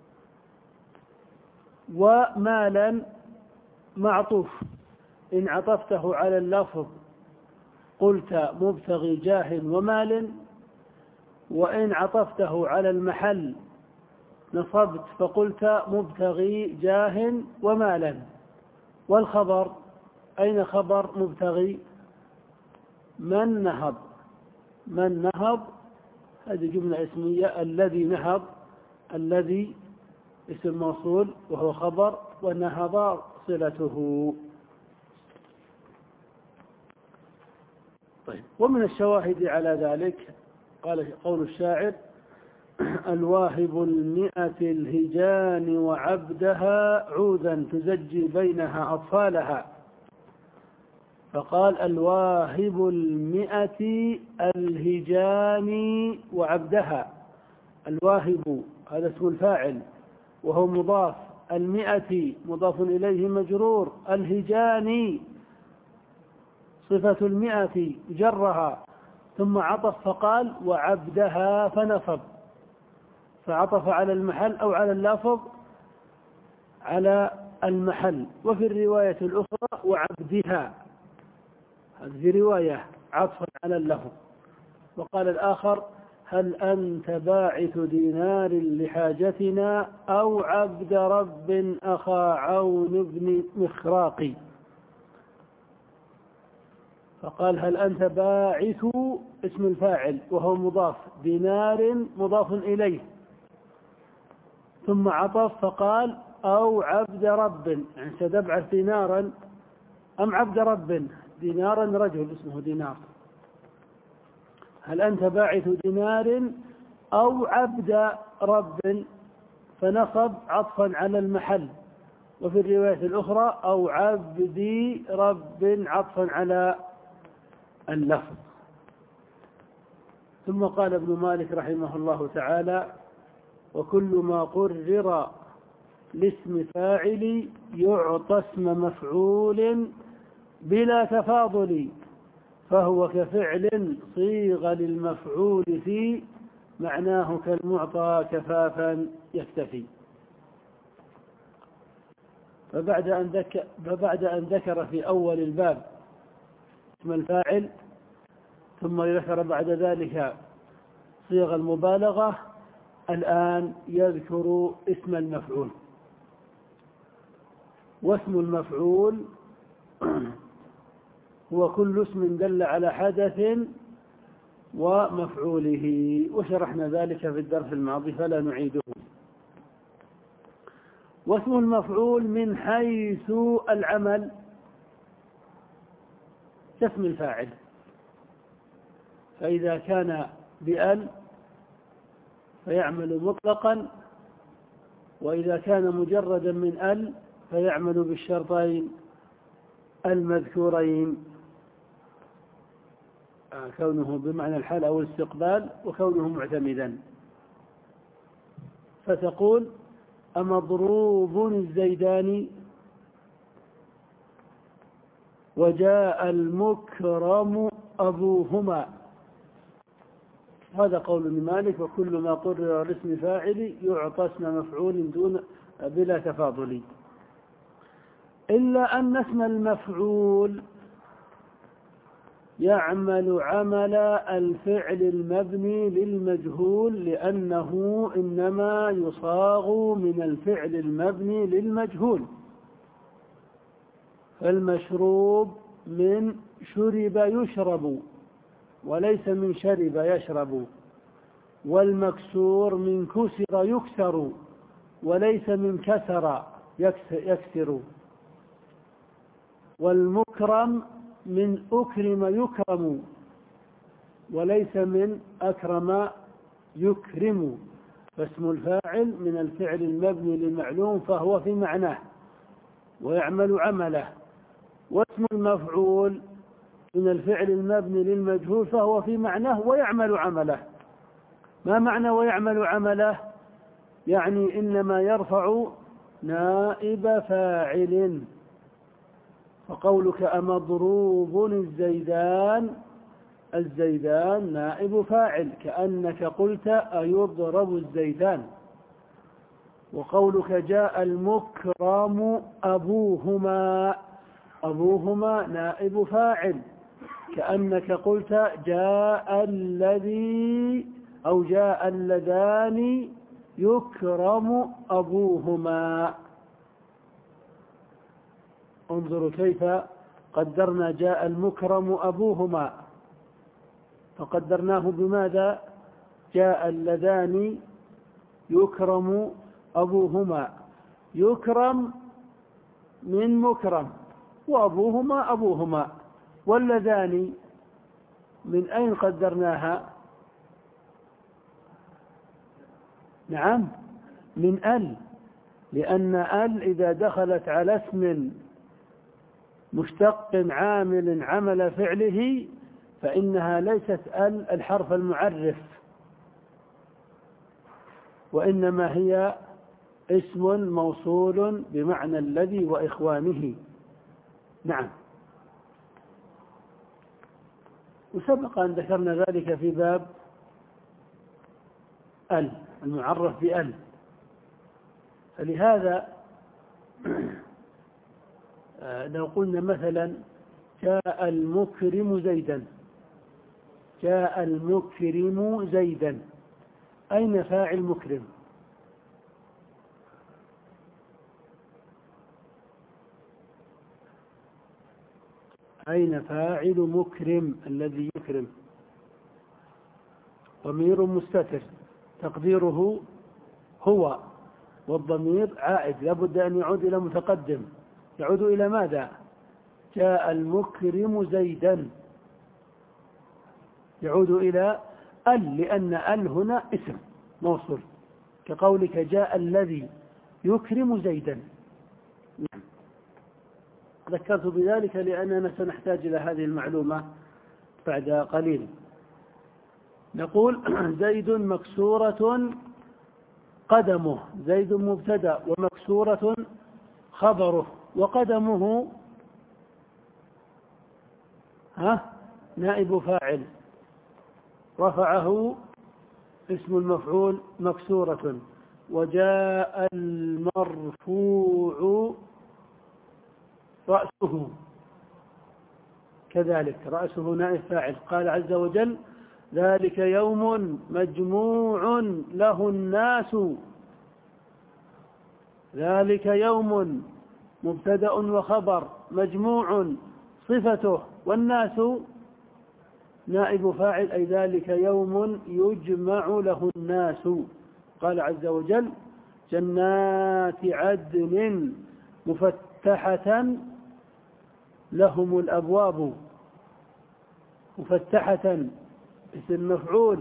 ومالا معطوف، إن عطفته على اللفظ قلت مبتغي جاه ومال، وإن عطفته على المحل نصبت فقلت مبتغي جاه ومالا. والخبر أين خبر مبتغي؟ من نهض، من نهض هذه جملة اسمية، الذي نهض، الذي اسم موصول وهو خبر، ونهض صلته. طيب، ومن الشواهد على ذلك قال قول الشاعر: الواهب المئة الهجان وعبدها عودا تزجي بينها أطفالها. فقال الواهب المئة الهجان وعبدها. الواهب هذا اسم الفاعل وهو مضاف، المئة مضاف إليه مجرور، الهجان صفة المئة جرها، ثم عطف فقال وعبدها فنصب، فعطف على المحل أو على اللفظ على المحل. وفي الرواية الأخرى وعبدها، هذه في رواية عطفا على اللفظ. وقال الآخر: هل أنت باعث دينار لحاجتنا أو عبد رب أخا عون بن مخراق. فقال هل أنت باعث اسم الفاعل وهو مضاف، دينار مضاف إليه، ثم عطف فقال أو عبد رب، يعني ستبعث دينارا أم عبد رب؟ دينارا رجل اسمه دينار. هل أنت باعث دينار أو عبد رب، فنصب عطفا على المحل. وفي الرواية الأخرى أو عبدي رب عطفا على اللفظ. ثم قال ابن مالك رحمه الله تعالى: وكل ما قرر لاسم فاعل يعطى اسم مفعول بلا تفاضل، فهو كفعل صيغ للمفعول فيه، معناه كالمعطى كفافا يكتفي. فبعد أن ذكر, فبعد أن ذكر في أول الباب اسم الفاعل، ثم ذكر بعد ذلك صيغ المبالغة، الآن يذكر اسم المفعول. واسم المفعول هو كل اسم دل على حدث ومفعوله، وشرحنا ذلك في الدرس الماضي فلا نعيده. واسم المفعول من حيث العمل كاسم الفاعل، فإذا كان بأل فيعمل مطلقا، وإذا كان مجردا من أل فيعمل بالشرطين المذكورين، كونه بمعنى الحال أو الاستقبال، وكونه معتمدا. فتقول أمضروب الزيداني وجاء المكرم أبوهما. هذا قول ابن مالك: وكل ما قرر لاسم فاعل يعطى اسم مفعول دون بلا تفاضل، إلا أن اسم المفعول يعمل عمل الفعل المبني للمجهول، لأنه إنما يصاغ من الفعل المبني للمجهول. فالمشروب من شرب يشرب وليس من شرب يشرب، والمكسور من كسر يكسر وليس من كسر يكسر، والمكرم من أكرم يكرم وليس من أكرم يكرم. فاسم الفاعل من الفعل المبني للمعلوم فهو في معناه ويعمل عمله، واسم المفعول من الفعل المبني للمجهول فهو في معناه ويعمل عمله. ما معنى ويعمل عمله؟ يعني إنما يرفع نائب فاعل. فقولك أمضروب الزيدان، الزيدان نائب فاعل، كأنك قلت أيضرب الزيدان. وقولك جاء المكرم أبوهما، أبوهما نائب فاعل، كأنك قلت جاء الذي أو جاء اللذان يكرم أبوهما. انظروا كيف قدرنا جاء المكرم أبوهما، فقدرناه بماذا؟ جاء اللذان يكرم أبوهما، يكرم من مكرم، وأبوهما أبوهما. واللذان من أين قدرناها؟ نعم، من ال، لأن ال إذا دخلت على اسم مشتق عامل عمل فعله فإنها ليست ال الحرف المعرف، وإنما هي اسم موصول بمعنى الذي وإخوانه. نعم. وسبق أن ذكرنا ذلك في باب ال المعرف بال. فلهذا لو قلنا مثلا جاء المكرم زيدا، جاء المكرم زيدا، أين فاعل مكرم؟ أين فاعل مكرم الذي يكرم؟ ضمير مستتر تقديره هو، والضمير عائد لابد أن يعود إلى متقدم. يعود إلى ماذا؟ جاء المكرم زيدا، يعود إلى ال، لأن ال هنا اسم موصول، كقولك جاء الذي يكرم زيدا. ذكرت بذلك لأننا سنحتاج إلى هذه المعلومة بعد قليل. نقول زيد مكسورة قدمه، زيد مبتدأ ومكسورة خبره، وقدمه ها نائب فاعل، رفعه اسم المفعول مكسورة. وجاء المرفوع رأسه، كذلك رأسه نائب فاعل. قال عز وجل ذلك يوم مجموع له الناس، ذلك يوم مبتدأ وخبر، مجموع صفته، والناس نائب فاعل، أي ذلك يوم يجمع له الناس. قال عز وجل جنات عدن مفتحة لهم الأبواب، مفتحة اسم مفعول،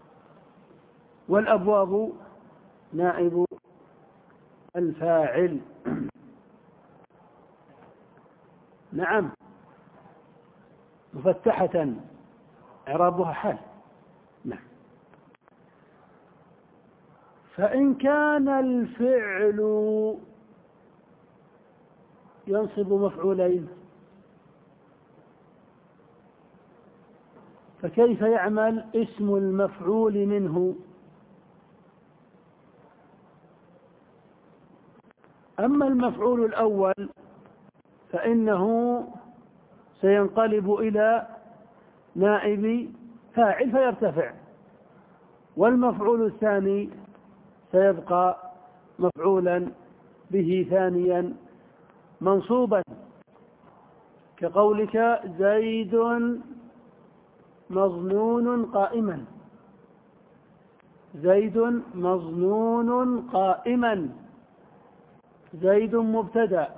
والأبواب نائب الفاعل. نعم، مفتحة إعرابها حال. نعم. فإن كان الفعل ينصب مفعولين فكيف يعمل اسم المفعول منه؟ أما المفعول الأول فإنه سينقلب إلى نائب فاعل فيرتفع، والمفعول الثاني سيبقى مفعولا به ثانيا منصوبا، كقولك زيد مظنون قائما، زيد مظنون قائما، زيد مبتدأ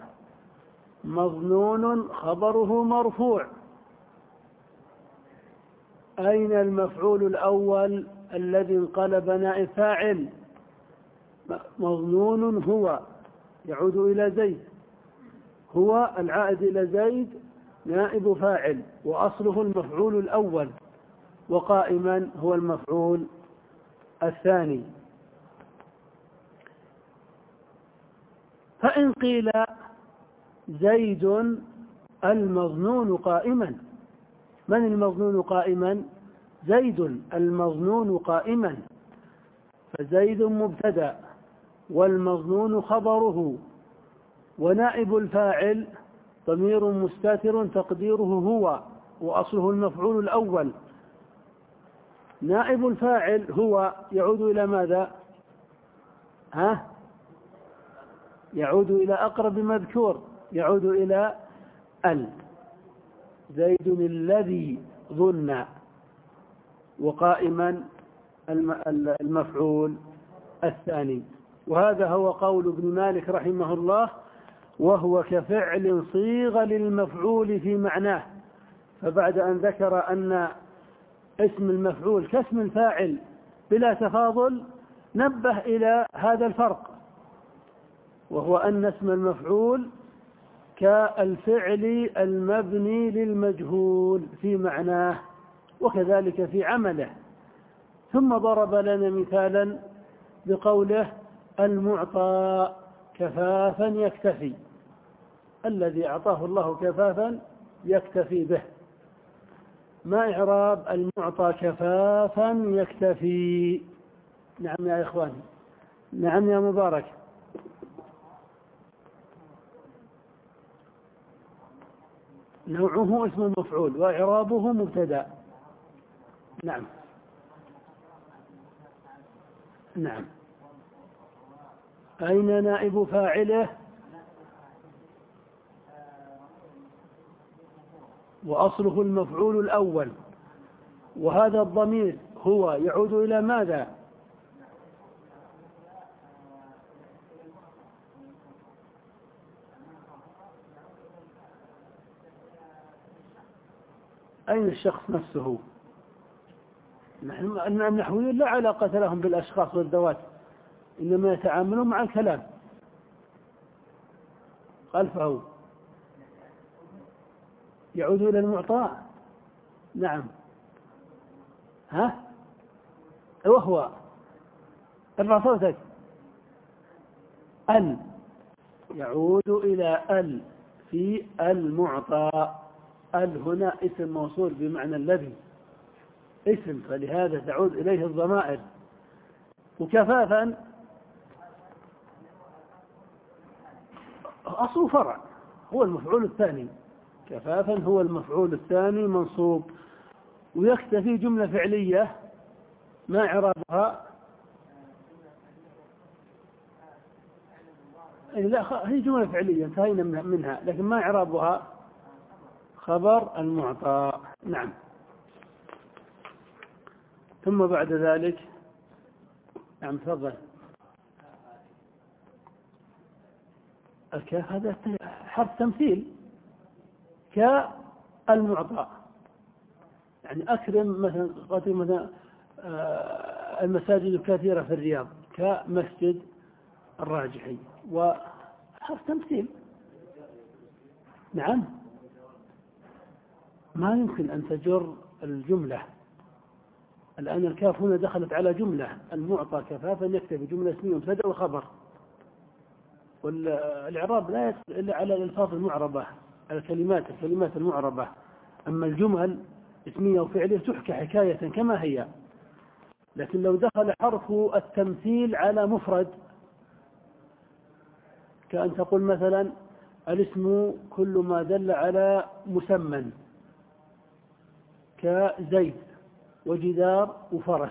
مظنون خبره مرفوع. أين المفعول الأول الذي انقلب نائب فاعل؟ مظنون هو، يعود إلى زيد، هو العائد إلى زيد نائب فاعل، وأصله المفعول الأول، وقائما هو المفعول الثاني. فإن قيل زيد المظنون قائما، من المظنون قائما؟ زيد المظنون قائما، فزيد مبتدأ والمظنون خبره، ونائب الفاعل ضمير مستتر تقديره هو، وأصله المفعول الأول. نائب الفاعل هو يعود إلى ماذا؟ ها؟ يعود إلى أقرب مذكور، يعود إلى ال. زيد الذي ظن، وقائما المفعول الثاني. وهذا هو قول ابن مالك رحمه الله، وهو كفعل صيغ للمفعول في معناه. فبعد أن ذكر أن اسم المفعول كاسم الفاعل بلا تفاضل، نبه إلى هذا الفرق، وهو أن اسم المفعول كالفعل المبني للمجهول في معناه وكذلك في عمله. ثم ضرب لنا مثالا بقوله المعطى كفافا يكتفي، الذي أعطاه الله كفافا يكتفي به. ما إعراب المعطى كفافا يكتفي؟ نعم يا إخواني، نعم يا مبارك. نوعه اسم مفعول وإعرابه مبتدأ. نعم نعم. أين نائب فاعله؟ وأصله المفعول الأول، وهذا الضمير هو يعود إلى ماذا؟ أين الشخص نفسه؟ نحن النحويون لا علاقة لهم بالأشخاص والذوات، إنما يتعاملون مع الكلام. خلفه يعود إلى المعطى. نعم. ها؟ وهو ارفع صوتك. ال يعود إلى ال في المعطى. ال هنا اسم موصول بمعنى الذي، اسم، فلهذا تعود إليه الضمائر. وكفافا أصل فرع، هو المفعول الثاني. كفافا هو المفعول الثاني منصوب. ويكتفي جملة فعلية، ما إعرابها؟ لا، هي جملة فعلية انتهينا منها، لكن ما إعرابها؟ خبر المعطى. نعم. ثم بعد ذلك، نعم تفضل. الكاف هذا حرف تمثيل، كالمعطى، يعني أكرم مثلا قاتل مثلا المساجد الكثيرة في الرياض كمسجد الراجحي، وحرف تمثيل. نعم، ما يمكن أن تجر الجملة. الآن الكاف هنا دخلت على جملة، المعطى كفافا يكتفي، جملة اسمية مبتدأ وخبر. والإعراب لا يدخل إلا على الألفاظ المعربة، على الكلمات الكلمات المعربة. أما الجمل اسمية وفعلية تحكى حكاية كما هي. لكن لو دخل حرف التمثيل على مفرد، كأن تقول مثلا الاسم كل ما دل على مسمى، كزيد وجدار وفرس،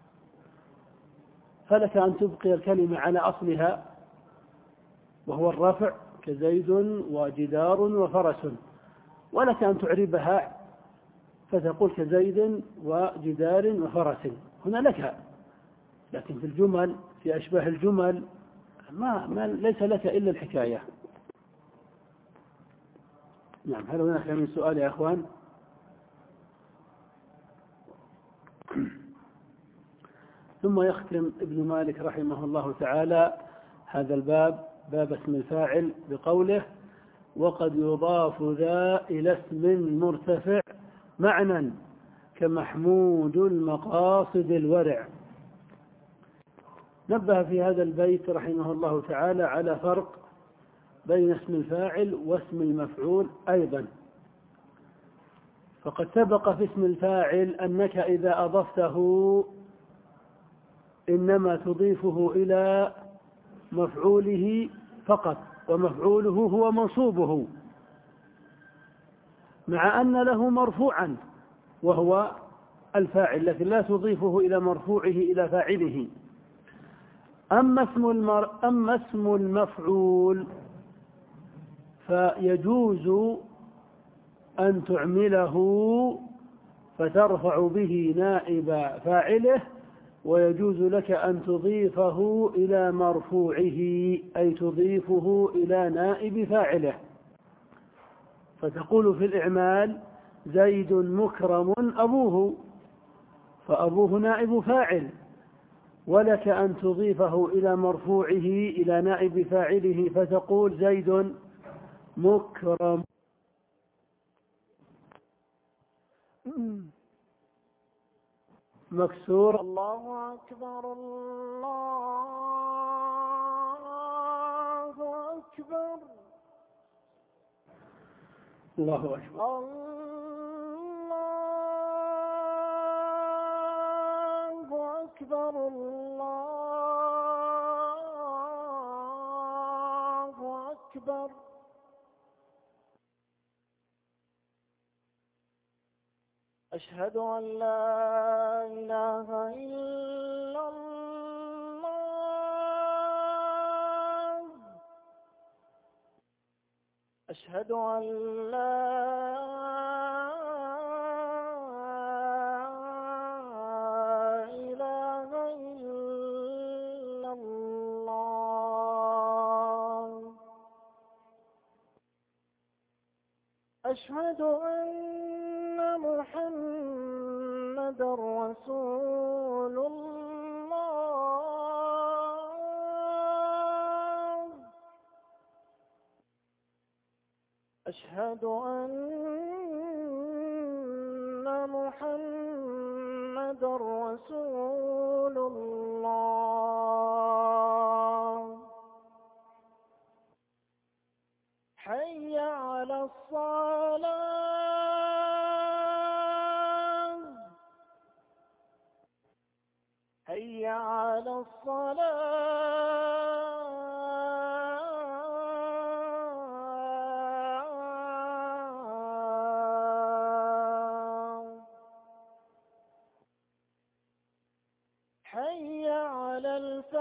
فلك أن تبقي الكلمة على أصلها وهو الرفع، كزيد وجدار وفرس، ولك أن تعربها فتقول كزيد وجدار وفرس. هنا لك، لكن في الجمل، في أشباه الجمل، ما, ما ليس لك إلا الحكاية. نعم. هل هناك من سؤال يا أخوان؟ ثم يختم ابن مالك رحمه الله تعالى هذا الباب، باب اسم الفاعل، بقوله: وقد يضاف ذا إلى اسم مرتفع معنى كمحمود المقاصد الورع. نبه في هذا البيت رحمه الله تعالى على فرق بين اسم الفاعل واسم المفعول أيضا. فقد سبق في اسم الفاعل أنك إذا أضفته إنما تضيفه إلى مفعوله فقط، ومفعوله هو منصوبه، مع أن له مرفوعا وهو الفاعل، لكن لا تضيفه إلى مرفوعه إلى فاعله. أما اسم المر... أما اسم المفعول فيجوز أن تعمله فترفع به نائب فاعله، ويجوز لك أن تضيفه إلى مرفوعه، أي تضيفه إلى نائب فاعله. فتقول في الإعمال زيد مكرم أبوه، فأبوه نائب فاعل، ولك أن تضيفه إلى مرفوعه إلى نائب فاعله، فتقول زيد مكرم. مكسور. الله أكبر الله أكبر الله أكبر. الله أكبر الله أكبر. أشهد أن لا إله إلا الله. أشهد أن لا إله إلا الله. أشهد أن محمد رسول الله. أشهد أن محمد رسول الله. حي على الصلاة. حي على الصلاة. حي على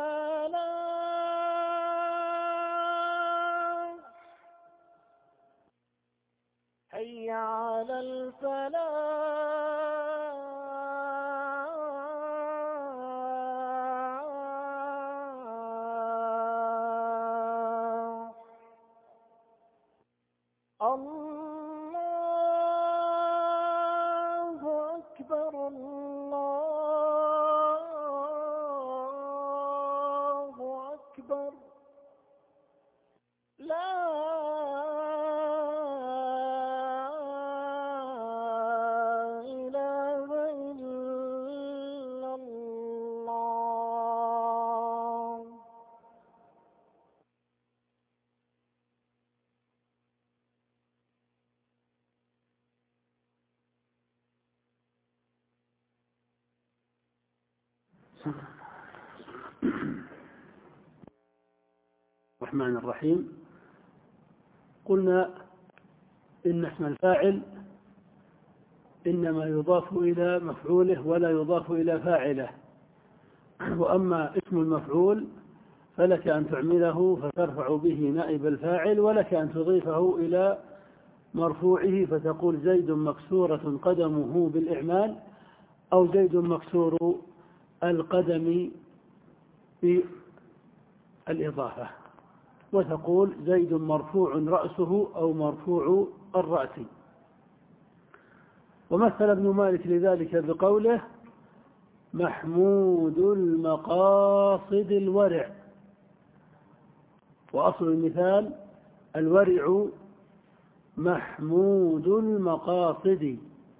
الفلاح. حي على الفلاح. الله أكبر الله أكبر. لا إله إلا الله. الرحمن الرحيم. قلنا إن اسم الفاعل إنما يضاف إلى مفعوله ولا يضاف إلى فاعله، وأما اسم المفعول فلك أن تعمله فترفع به نائب الفاعل، ولك أن تضيفه إلى مرفوعه فتقول زيد مكسورة قدمه بالإعمال، أو زيد مكسور القدم بالإضافة، وتقول زيد مرفوع رأسه أو مرفوع الرأس. ومثل ابن مالك لذلك بقوله محمود المقاصد الورع. وأصل المثال الورع محمود المقاصد،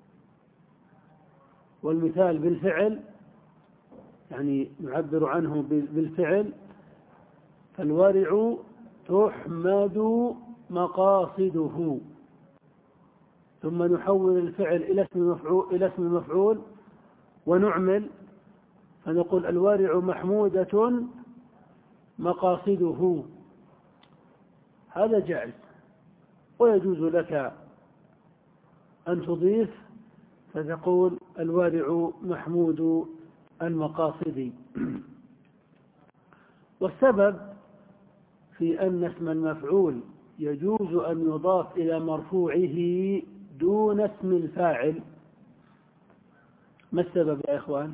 والمثال بالفعل يعني نعبر عنه بالفعل، فالورع تحمد مقاصده، ثم نحول الفعل إلى اسم مفعول إلى اسم مفعول ونعمل فنقول الوارع محمودة مقاصده. هذا جائز، ويجوز لك أن تضيف فتقول الوارع محمود المقاصد. والسبب في أن اسم المفعول يجوز أن يضاف إلى مرفوعه دون اسم الفاعل. ما السبب يا إخوان؟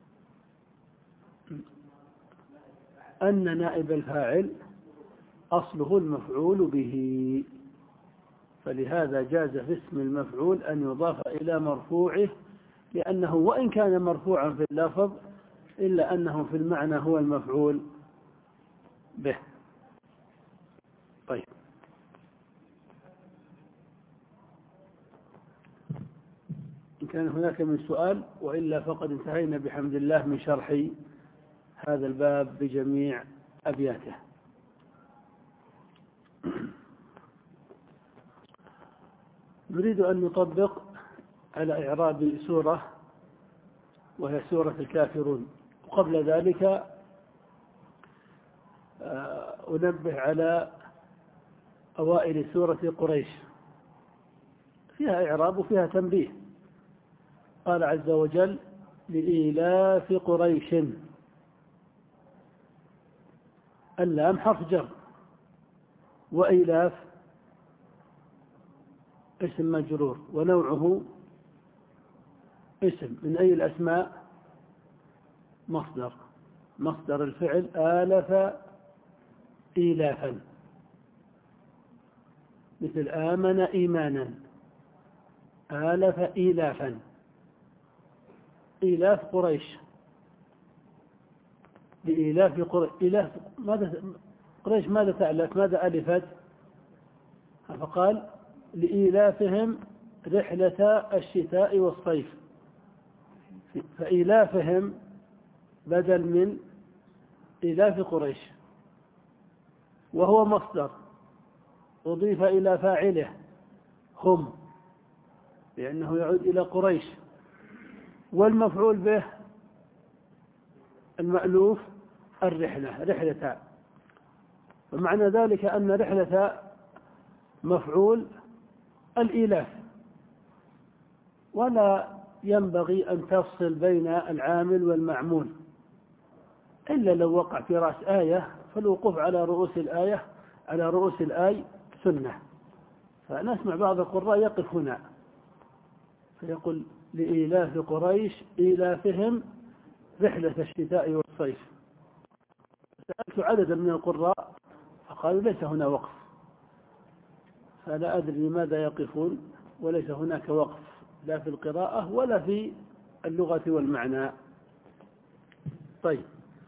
أن نائب الفاعل أصله المفعول به، فلهذا جاز في اسم المفعول أن يضاف إلى مرفوعه، لأنه وإن كان مرفوعا في اللفظ إلا أنه في المعنى هو المفعول به. طيب، إن كان هناك من سؤال، وإلا فقد انتهينا بحمد الله من شرح هذا الباب بجميع أبياته. نريد أن نطبق على إعراب سورة وهي سورة الكافرون. وقبل ذلك أنبه على أوائل سورة قريش، فيها إعراب وفيها تنبيه. قال عز وجل: لإيلاف قريش. اللام حرف جر، وإيلاف اسم مجرور، ونوعه اسم من أي الأسماء؟ مصدر. مصدر الفعل آلف إيلافا، مثل آمن إيمانا، آلف إيلافا. إيلاف قريش، لإيلاف قريش. إيلاف ماذا قريش ماذا تألف؟ ماذا ألفت؟ فقال: لإيلافهم رحلة الشتاء والصيف. فإيلافهم بدل من إيلاف قريش، وهو مصدر أضيف إلى فاعله هم، لأنه يعود إلى قريش. والمفعول به المألوف الرحلة، رحلة. ومعنى ذلك أن رحلة مفعول الإيلاف، ولا ينبغي أن تفصل بين العامل والمعمول، إلا لو وقع في رأس آية، فالوقوف على رؤوس الآية على رؤوس الآي سنة. فنسمع بعض القراء يقف هنا فيقول: لإيلاف قريش إيلافهم رحلة الشتاء والصيف. سألت عددا من القراء فقالوا: ليس هنا وقف. فلا أدري لماذا يقفون، وليس هناك وقف لا في القراءة ولا في اللغة والمعنى. طيب،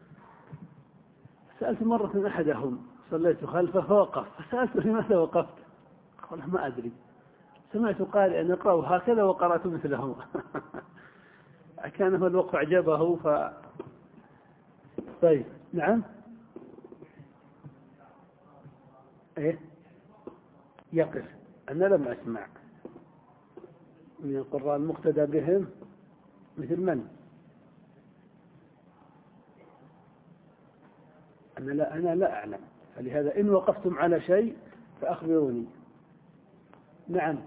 سألت مرة أحدهم، صليت خلفه فوقف، فسألته: لماذا وقفت؟ قال: ما أدري، سمعت قارئا يقرأ هكذا وقرأت مثله. كان هو الوقف أعجبه. ف طيب، نعم، إيه يقف. أنا لم أسمع من القراء المقتدى بهم مثل من؟ أنا لا أنا لا أعلم، فلهذا إن وقفتم على شيء فأخبروني. نعم،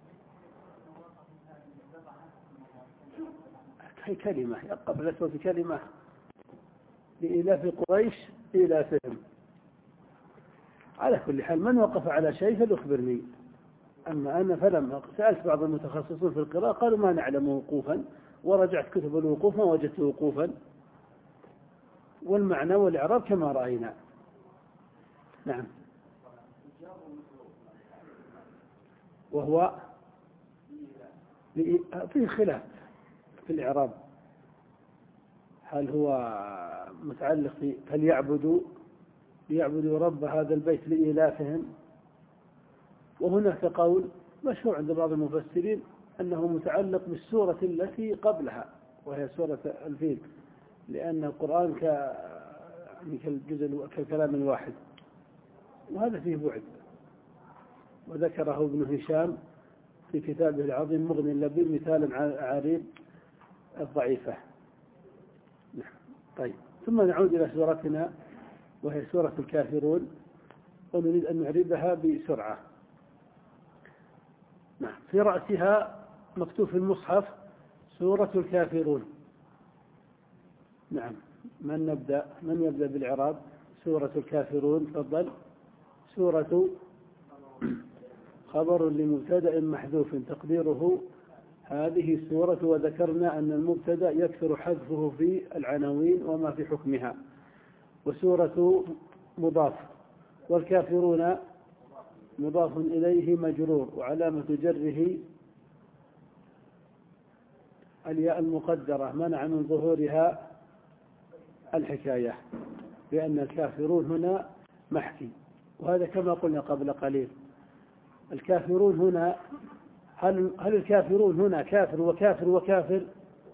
هي كلمة قبل صوت كلمة. لإيلاف قريش إيلافهم. على كل حال، من وقف على شيء فليخبرني. أما أنا فلم. سألت بعض المتخصصين في القراءة قالوا: ما نعلم وقوفا، ورجعت كتب الوقوف ما وجدت وقوفا، والمعنى والإعراب كما رأينا. نعم، وهو فيه خلاف في الإعراب، هل هو متعلق في فليعبدوا ليعبدوا رب هذا البيت لإيلافهم، وهناك قول مشهور عند بعض المفسرين أنه متعلق بالسورة التي قبلها وهي سورة الفيل، لأن القرآن كالجزء كالكلام الواحد. وهذا فيه بعد، وذكره ابن هشام في كتابه العظيم مغني اللبيب مثال عريض الضعيفة. طيب، ثم نعود إلى سورتنا وهي سورة الكافرون، ونريد أن نعربها بسرعة. نعم، في رأسها مكتوب في المصحف سورة الكافرون. نعم، من نبدأ من يبدأ بالإعراب سورة الكافرون؟ تفضل. سورة خبر لمبتدأ محذوف تقديره هذه السورة، وذكرنا أن المبتدأ يكثر حذفه في العناوين وما في حكمها. وسورة مضاف، والكافرون مضاف إليه مجرور، وعلامة جره الياء المقدرة منع من ظهورها الحكاية، لأن الكافرون هنا محكي، وهذا كما قلنا قبل قليل. الكافرون هنا هل, هل الكافرون هنا كافر وكافر وكافر،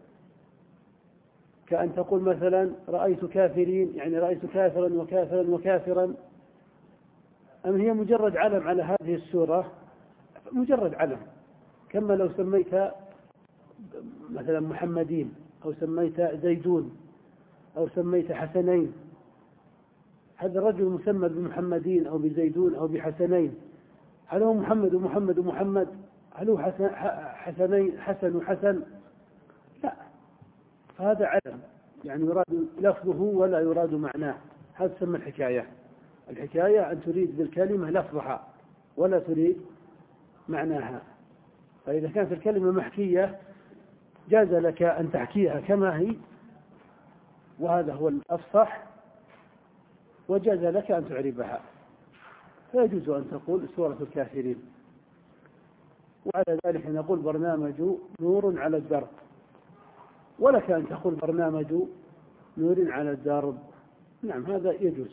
كأن تقول مثلا رأيت كافرين، يعني رأيت كافرا وكافرا وكافرا، أم هي مجرد علم على هذه السورة؟ مجرد علم، كما لو سميت مثلا محمدين، أو سميت زيدون، أو سميت حسنين. هذا الرجل مسمى بمحمدين أو بزيدون أو بحسنين، هل هو محمد ومحمد ومحمد؟ هل هو حسن حسنين حسن وحسن؟ لا، فهذا علم، يعني يراد لفظه ولا يراد معناه. هذا تسمى الحكاية. الحكاية أن تريد بالكلمة لفظها ولا تريد معناها. فإذا كانت الكلمة محكية جاز لك أن تحكيها كما هي، وهذا هو الأفصح، وجاز لك أن تعربها، فيجوز أن تقول سورة الكافرين. وعلى ذلك نقول برنامج نور على الدرب، ولك أن تقول برنامج نور على الدرب. نعم، هذا يجوز.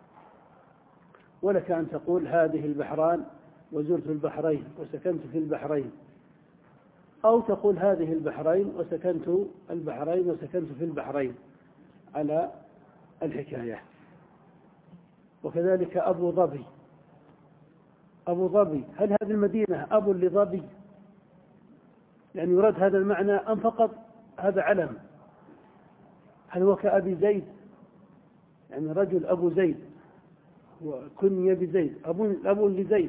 ولك أن تقول هذه البحران وزرت البحرين وسكنت في البحرين، أو تقول هذه البحرين وسكنت البحرين وسكنت في البحرين على الحكاية. وكذلك أبو ظبي، أبو ظبي، هل هذه المدينة أبو لظبي؟ يعني يراد هذا المعنى أم فقط هذا علم؟ هل هو كأبي زيد، يعني رجل أبو زيد وكني بزيد، أبو, أبو لزيد،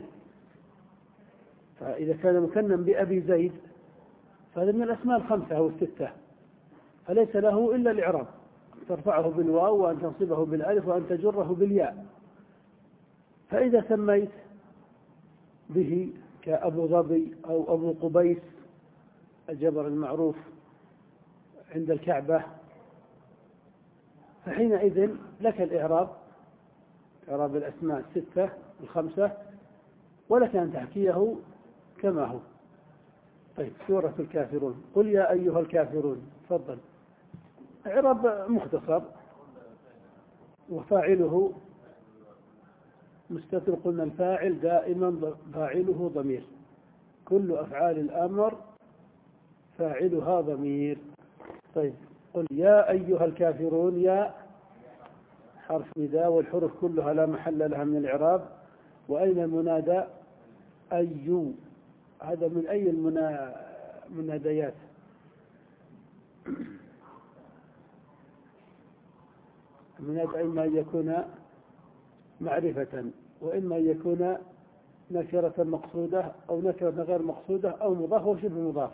فإذا كان مكنا بأبي زيد فهذا من الأسماء الخمسة أو الستة، فليس له إلا الإعراب، ترفعه بالواو وأن تنصبه بالألف وأن تجره بالياء. فإذا سميت به كأبو ظبي أو أبو قبيس الجبل المعروف عند الكعبة، فحينئذ لك الإعراب، إعراب الأسماء الستة الخمسة، ولك أن تحكيه كما هو. طيب، سورة الكافرون، قل يا أيها الكافرون، تفضل. إعراب مختصر، وفاعله مستتر. قلنا الفاعل دائما فاعله ضمير، كل أفعال الأمر فاعلها ضمير. طيب، قل يا أيها الكافرون، يا حرف نداء، والحروف كلها لا محل لها من الإعراب. وأين المنادى؟ أيو، هذا من أي المناديات؟ المنادى إما أن يكون معرفة، وإما أن يكون نكرة مقصودة أو نكرة غير مقصودة أو مضاف وشبه مضاف.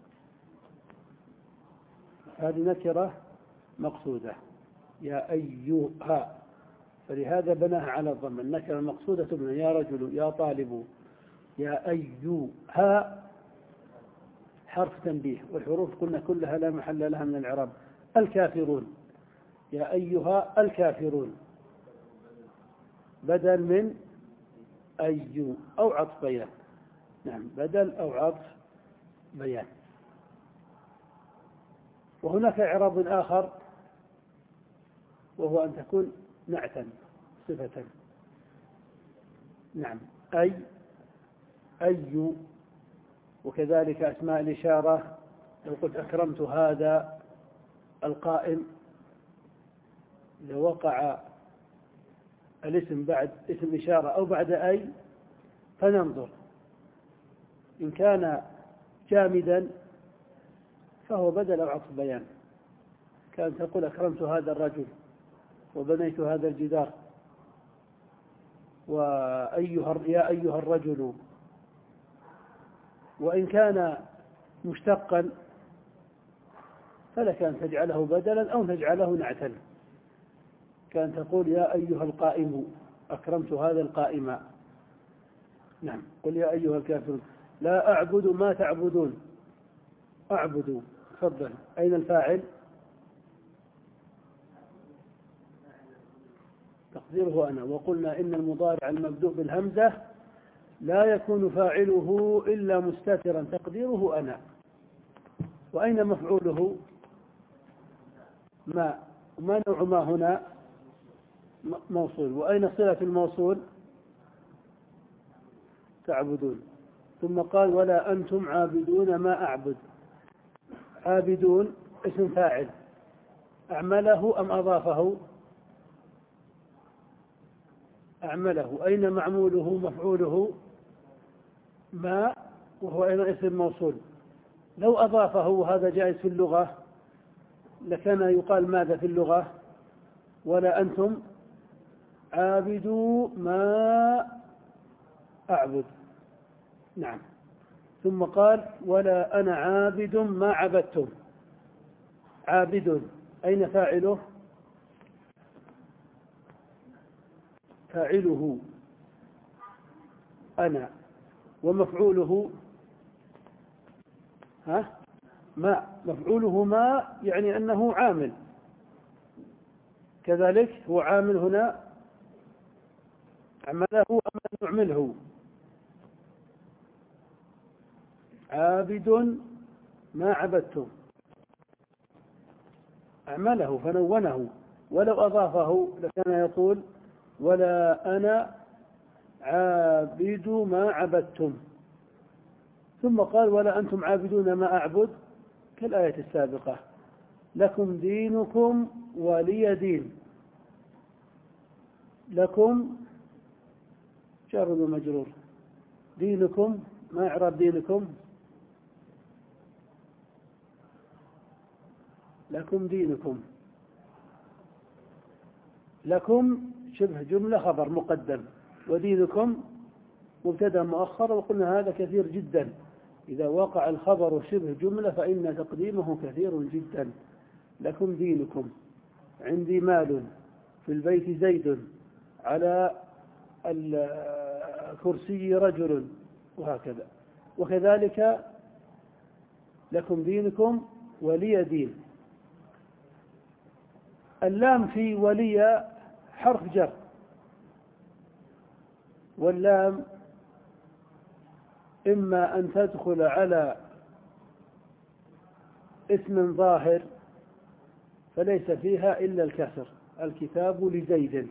هذه نكرة مقصودة، يا أيها، فلهذا بناها على الضم. النكرة المقصودة تبنى يا رجل، يا طالب، يا أيها حرف تنبيه، والحروف قلنا كلها لا محل لها من الإعراب. الكافرون، يا أيها الكافرون، بدل من أيو أو عطف بيان. نعم، بدل أو عطف بيان. وهناك إعراب آخر، وهو أن تكون نعتا صفة. نعم، أي أي، وكذلك أسماء الإشارة، لو قلت أكرمت هذا القائم، إذا وقع الاسم بعد اسم إشارة أو بعد أي فننظر. إن كان جامدا فهو بدل أو عطف بيان، كان تقول أكرمت هذا الرجل وبنيت هذا الجدار وأيها يا أيها الرجل. وإن كان مشتقا فلك أن تجعله بدلا أو تجعله نعتا، كان تقول يا أيها القائم أكرمت هذا القائم. نعم. قل يا أيها الكافرون لا أعبد ما تعبدون. أعبد. تفضل. أين الفاعل؟ تقديره أنا. وقلنا إن المضارع المبدوء بالهمزة لا يكون فاعله إلا مستترا، تقديره أنا. وأين مفعوله؟ ما. ما نوع ما هنا؟ موصول. وأين صلة الموصول؟ تعبدون. ثم قال ولا أنتم عابدون ما أعبد. عابدون اسم فاعل، أعمله أم أضافه؟ أعمله. أين معموله مفعوله؟ ما، وهو أيضا اسم موصول. لو أضافه وهذا جائز في اللغة لكان يقال ماذا في اللغة؟ ولا أنتم عابدوا ما أعبد. نعم. ثم قال ولا أنا عابد ما عبدتم. عابد أين فاعله؟ فاعله أنا. ومفعوله ها ما. مفعوله ما يعني أنه عامل، كذلك هو عامل هنا. عمله أم نعمله؟ عابد ما عبدتم. أعمله فنونه. ولو أضافه لكان يقول ولا أنا عابد ما عبدتم. ثم قال ولا أنتم عابدون ما أعبد كالآية السابقة لكم دينكم ولي دين. لكم جار ومجرور. دينكم ما إعراب دينكم؟ لكم دينكم. لكم شبه جملة خبر مقدم، ودينكم مبتدا مؤخر. وقلنا هذا كثير جدا، إذا وقع الخبر شبه جملة فإن تقديمه كثير جدا. لكم دينكم. عندي مال، في البيت زيد، على الكرسي رجل، وهكذا. وكذلك لكم دينكم ولي دين. اللام في ولي حرف جر، واللام إما أن تدخل على اسم ظاهر فليس فيها إلا الكسر، الكتاب لزيد،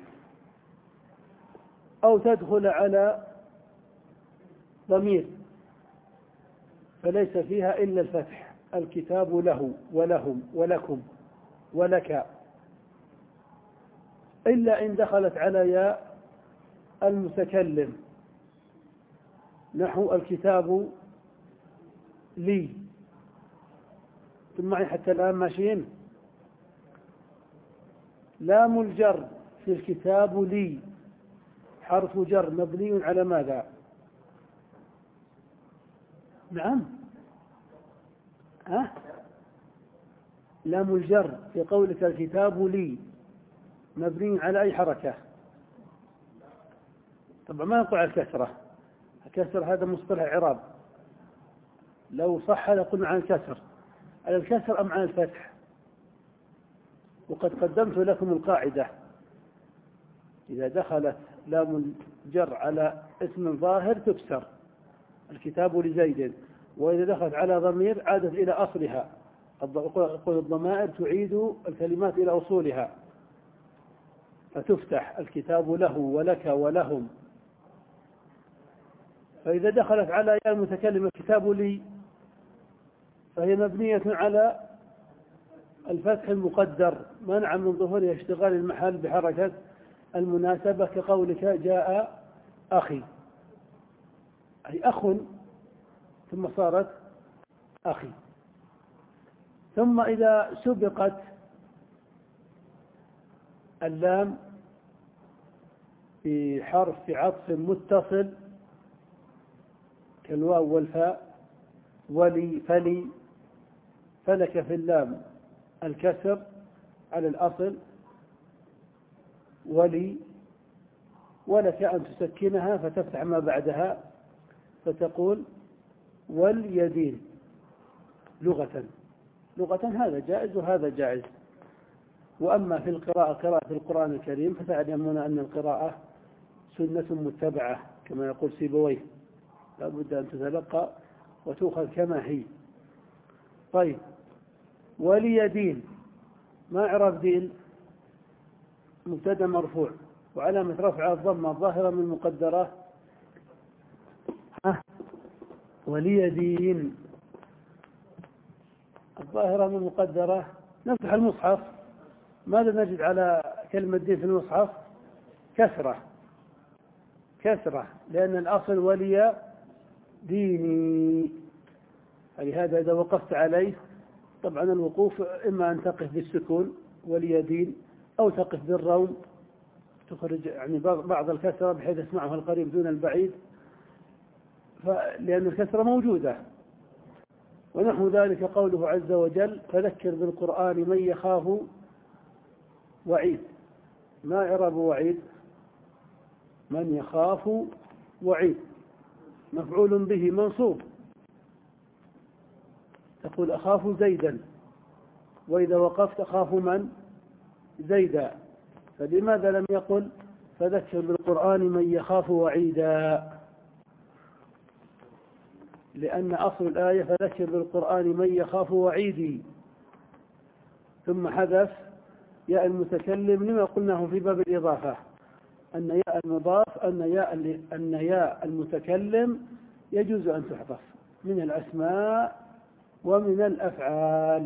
أو تدخل على ضمير فليس فيها إلا الفتح، الكتاب له ولهم ولكم ولك، إلا إن دخلت على ياء المتكلم نحو الكتاب لي. ثم معي حتى الآن ماشيين. لام الجر في الكتاب لي حرف جر مبني على ماذا؟ نعم. ها؟ لام الجر في قولك الكتاب لي مبني على أي حركة؟ طبعا ما نقول على الكسرة، الكسر هذا مصطلح إعراب، لو صح لقلنا عن الكسر. على الكسر أم عن الفتح؟ وقد قدمت لكم القاعدة: إذا دخلت لام الجر على اسم ظاهر تكسر، الكتاب لزيد، وإذا دخلت على ضمير عادت إلى أصلها. قل الضمائر تعيد الكلمات إلى أصولها فتفتح، الكتاب له ولك ولهم. فإذا دخلت على ياء المتكلم الكتاب لي فهي مبنية على الفتح المقدر منع من ظهورها اشتغال المحل بحركة المناسبة كقولك جاء أخي، أي أخ ثم صارت أخي. ثم إذا سبقت اللام بحرف عطف متصل كالواو والفاء، ولي فلي، فلك في اللام الكسر على الأصل ولي، ولك أن تسكنها فتفتح ما بعدها فتقول واليدين. لغة لغة هذا جائز وهذا جائز. وأما في القراءة قراءة القرآن الكريم فتعلمون أن القراءة سنة متبعة كما يقول سيبويه، لا بد أن تتلقى وتؤخذ كما هي. طيب، ولي دين، ما إعراب دين؟ مبتدا مرفوع وعلامة رفع الضمة الظاهرة من المقدرة ها ولي دين الظاهرة من المقدرة. نفتح المصحف، ماذا نجد على كلمة دين في المصحف؟ كسرة كسرة، لأن الأصل ولي ديني. فلهذا إذا وقفت عليه طبعا الوقوف إما أن تقف بالسكون ولي دين، أو تقف بالروم تخرج يعني بعض الكسرة بحيث يسمعها القريب دون البعيد، لأن الكسرة موجودة. ونحو ذلك قوله عز وجل فذكر بالقرآن من يخاف وعيد. ما إعراب وعيد؟ من يخاف وعيد مفعول به منصوب، تقول أخاف زيدا، وإذا وقفت أخاف من؟ زيدا. فلماذا لم يقل فذكر بالقرآن من يخاف وعيدا؟ لأن أصل الآية فذكر بالقرآن من يخاف وعيدي، ثم حذف ياء المتكلم لما قلناه في باب الإضافة أن ياء المضاف أن ياء أن ياء المتكلم يجوز أن تحذف من الأسماء ومن الأفعال.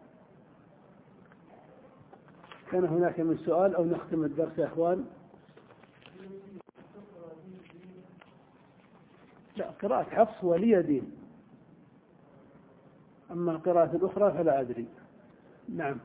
كان هناك من سؤال أو نختم الدرس يا أخوان؟ لا، قراءة حفص ولي دين، أما القراءة الأخرى فلا أدري. نعم،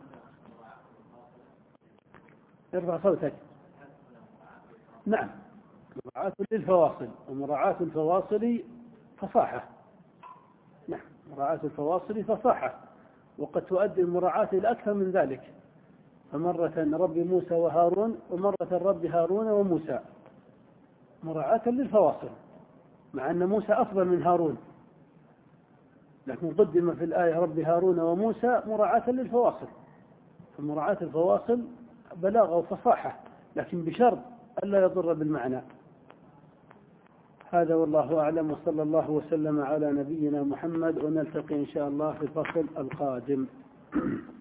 ارفع صوتك. نعم، مراعاة للفواصل، ومراعاة الفواصل فصاحة. نعم، مراعاة الفواصل فصاحة، وقد تؤدي المراعاة إلى أكثر من ذلك. فمرة رب موسى وهارون، ومرة رب هارون وموسى، مراعاة للفواصل، مع أن موسى أفضل من هارون، لكن قدم في الآية رب هارون وموسى مراعاة للفواصل. فمراعاة الفواصل بلاغة وفصاحة، لكن بشرط ألا يضر بالمعنى. هذا والله أعلم، وصلى الله وسلم على نبينا محمد، ونلتقي إن شاء الله في الفصل القادم.